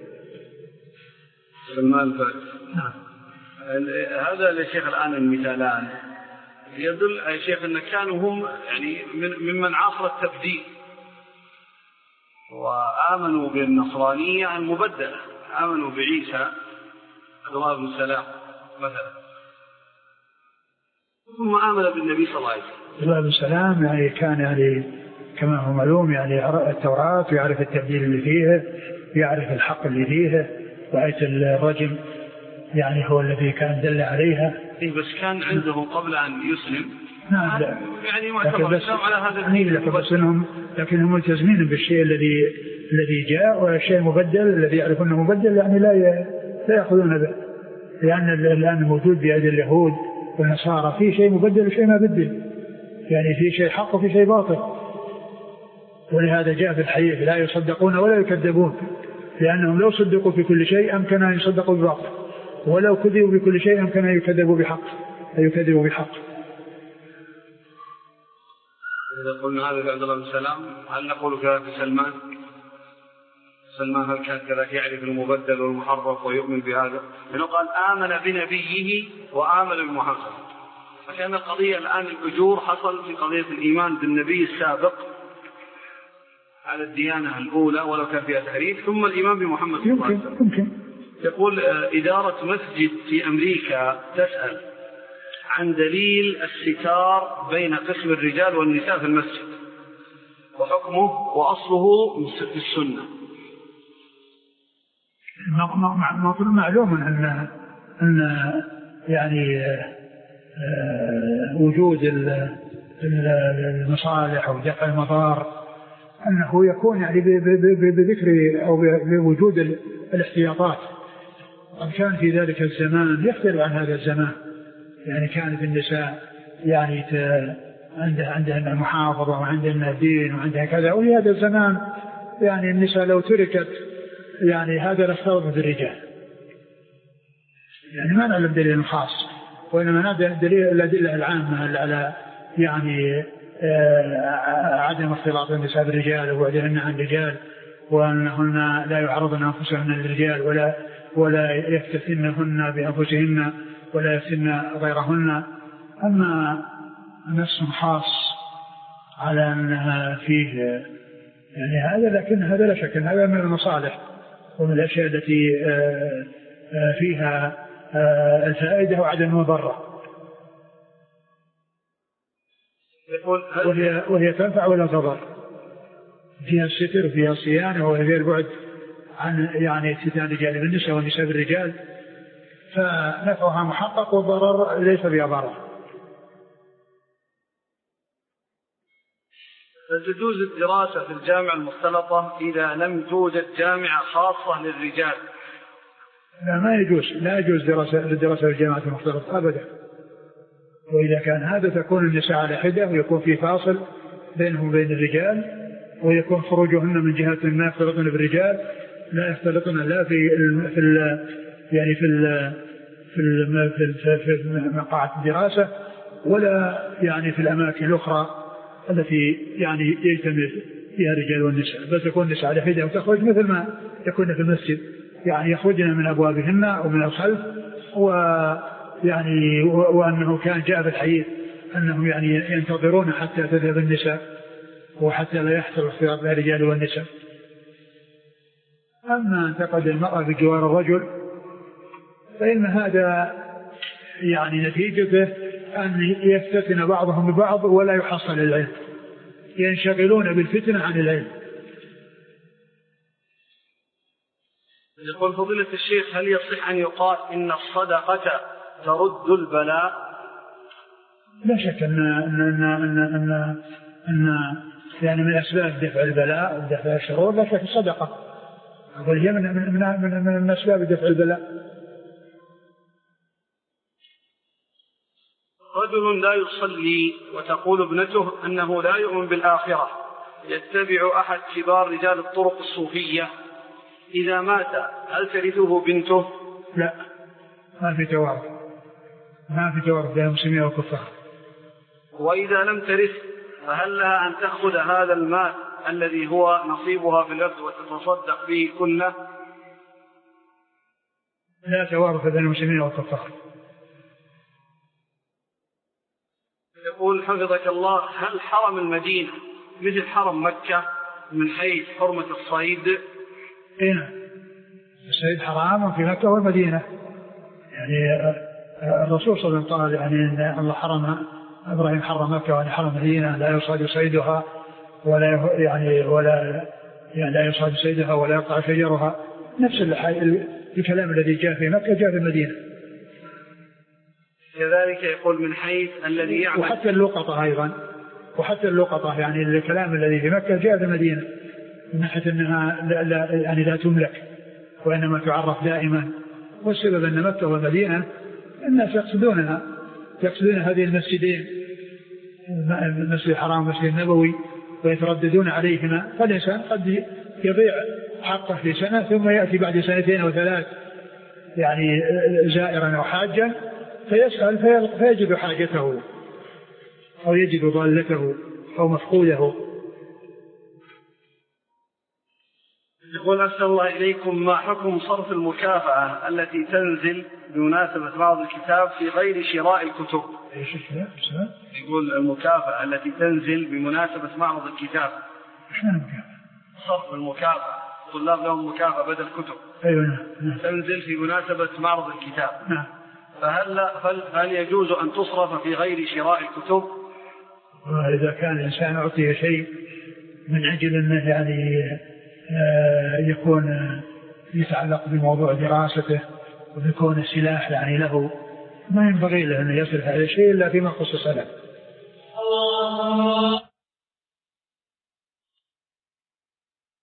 Speaker 1: سلمان الفارسي.
Speaker 2: نعم.
Speaker 1: هذا للشيخ الآن المثالان يدل يا شيخ أن كانوا هم يعني من ممن عاصر التبديل وآمنوا بالنصرانية المبدلة، آمنوا بعيسى عبد الله بن سلام مثلا، ثم آمن بالنبي صلى الله عليه وسلم.
Speaker 2: عبد الله بن سلام يعني كان يعني كما هو معلوم يعني التوراة ويعرف التبديل اللي فيها، يعرف الحق اللي فيها، وآية الرجم يعني هو الذي كان دل عليها.
Speaker 1: إيه بس كان عندهم قبل أن يسلم.
Speaker 2: نعم لا.
Speaker 1: يعني معتبر الإسلام على هذا
Speaker 2: الدين. لكن بس إنهم لكنهم ملتزمين بالشيء الذي الذي جاء، والشيء المبدل الذي يعرفونه مبدل يعني لا لا يأخذون به، لأن الآن موجود بأيدي اليهود والنصارى في شيء مبدل وشيء ما بدل، يعني في شيء حق وفي شيء باطل. ولهذا جاء في الحديث لا يصدقون ولا يكذبون، لأنهم لو صدقوا في كل شيء أمكن أن يصدقوا بباطل، ولو كذبوا بكل شيء أمكن أن يكذبوا بحق أن يكذبوا بحق.
Speaker 1: إذا قلنا هذا في عبد الله بن سلام، هل نقول كذا في سلمان؟ سلمان هل كان كذلك يعرف المبدل والمحرف ويؤمن بهذا؟ لأنه قال آمن بنبيه وآمن بمحمد، فكان القضية الآن الأجور حصل في قضية الإيمان بالنبي السابق على الديانة الأولى ولو كان فيها تحريف، ثم الإيمان بمحمد صلى الله عليه وسلم.
Speaker 2: يمكن.
Speaker 1: يقول إدارة مسجد في أمريكا تسأل عن دليل الستار بين قسم الرجال والنساء في المسجد وحكمه وأصله في السنة.
Speaker 2: معلوم أن أن يعني وجود المصالح أو دفع المضار أنه يكون يعني بذكر أو بوجود الاحتياطات. كان في ذلك الزمان يختلف عن هذا الزمان، يعني كانت النساء يعني عندها عندها المحافظة وعندها الدين وعندها كذا، وفي هذا الزمان يعني النساء لو تركت يعني هذا لاختلط بالرجال، يعني ما نعلم دليل خاص، وإنما نبدأ دليل الأدلة العامة على يعني عدم اختلاط النساء بالرجال وبعدهن عن الرجال، وأنهن لا يعرضن أنفسهن للرجال ولا ولا يفتتنهن بأنفسهن ولا يفتن غيرهن. أما نص خاص على أنها فيه يعني هذا، لكن هذا لا شك هذا من المصالح ومن الأشياء التي فيها الفائدة وعدم المضرة، وهي, وهي تنفع ولا تضر، فيها الستر وفيها الصيانة وفيها البعد عن يعني افتتان الرجال بالنساء والنساء بالرجال، فنفعها محقق والضرر ليس بها ضرر.
Speaker 1: فتجوز الدراسة في الجامعة المختلطة إذا لم توجد جامعة خاصة للرجال؟
Speaker 2: لا، ما يجوز، لا يجوز دراسة للدراسة في الجامعة المختلطة أبدا. وإذا كان هذا تكون النساء على حدة ويكون في فاصل بينهم وبين الرجال، ويكون خروجهن من جهة ما يختلطن بالرجال، لا يختلطن لا في ال في ال يعني في ال في ال في, ال في مقاعد الدراسة ولا يعني في الأماكن الأخرى التي يعني يجتمع فيها الرجال والنساء، بل تكون النساء على حدة وتخرج مثل ما يكون في المسجد، يعني يخرجن من أبوابهن ومن الخلف، ويعني وأنه كان جاء في الحديث أنهم يعني ينتظرون حتى تذهب النساء وحتى لا يحصل اختلاط بين الرجال والنساء. أما أن تقعد المرأة بجوار الرجل فإن هذا يعني نتيجته أن يفتتن بعضهم ببعض ولا يحصل العلم، ينشغلون بالفتنة عن العلم.
Speaker 1: يقول فضيلة الشيخ: هل يصح أن يقال إن الصدقة ترد البلاء؟
Speaker 2: لا شك أن أن أن أن, أن, أن يعني من أسباب دفع البلاء ودفع الشرور لا شك الصدقة، وهي من من من من, من أسباب دفع البلاء.
Speaker 1: رجل لا يصلي وتقول ابنته أنه لا يؤمن بالآخرة، يتبع أحد كبار رجال الطرق الصوفية، إذا مات هل ترثه بنته؟
Speaker 2: لا، ما في توارث، ما في توارث بين المسلمين والكفار.
Speaker 1: وإذا لم ترث فهل لها أن تأخذ هذا المال الذي هو نصيبها في الأرض وتتصدق به كله؟
Speaker 2: لا توارث بين المسلمين والكفار.
Speaker 1: يقول حفظك الله: هل حرم المدينة مثل حرم مكة من حيث حرمة الصيد؟
Speaker 2: إيه، الصيد حرام في مكة والمدينة، يعني الرسول صلى الله عليه وسلم قال يعني أن الله حرم، إبراهيم حرم مكة وأن حرم المدينة، لا يصاد صيدها ولا يعني ولا يعني لا يصاد صيدها ولا يقطع شجرها. نفس الكلام الذي جاء في مكة جاء في المدينة.
Speaker 1: كذلك يقول من حيث الذي يعمل،
Speaker 2: وحتى اللقطة أيضا، وحتى اللقطة يعني الكلام الذي في مكة جاء في المدينة، من ناحية أنها لا لا يعني لا تملك وإنما تعرف دائما. والسبب أن مكة والمدينة الناس يقصدونها، يقصدون هذه المسجدين، المسجد الحرام والمسجد النبوي، ويترددون عليهما. فالإنسان قد يضيع حقه في سنة ثم يأتي بعد سنتين أو ثلاث يعني زائرا أو حاجا فيسأل فيجد حاجته أو يجد ضالته أو مفقوده.
Speaker 1: يقول: أسأل الله إليكم ما حكم صرف المكافأة التي تنزل بمناسبة معرض الكتاب في غير شراء الكتب؟ يقول المكافأة التي تنزل بمناسبة معرض الكتاب، صرف المكافأة، طلاب لهم مكافأة بدل كتب.
Speaker 2: أيوة.
Speaker 1: تنزل في مناسبة معرض الكتاب.
Speaker 2: نعم.
Speaker 1: فهل هل يجوز أن تصرف في غير شراء الكتب؟
Speaker 2: إذا كان الإنسان أعطي شيء من أجل أنه يعني يكون يتعلق بموضوع دراسته ويكون السلاح يعني له، ما ينبغي له أن يصرف هذا الشيء إلا فيما خصص له.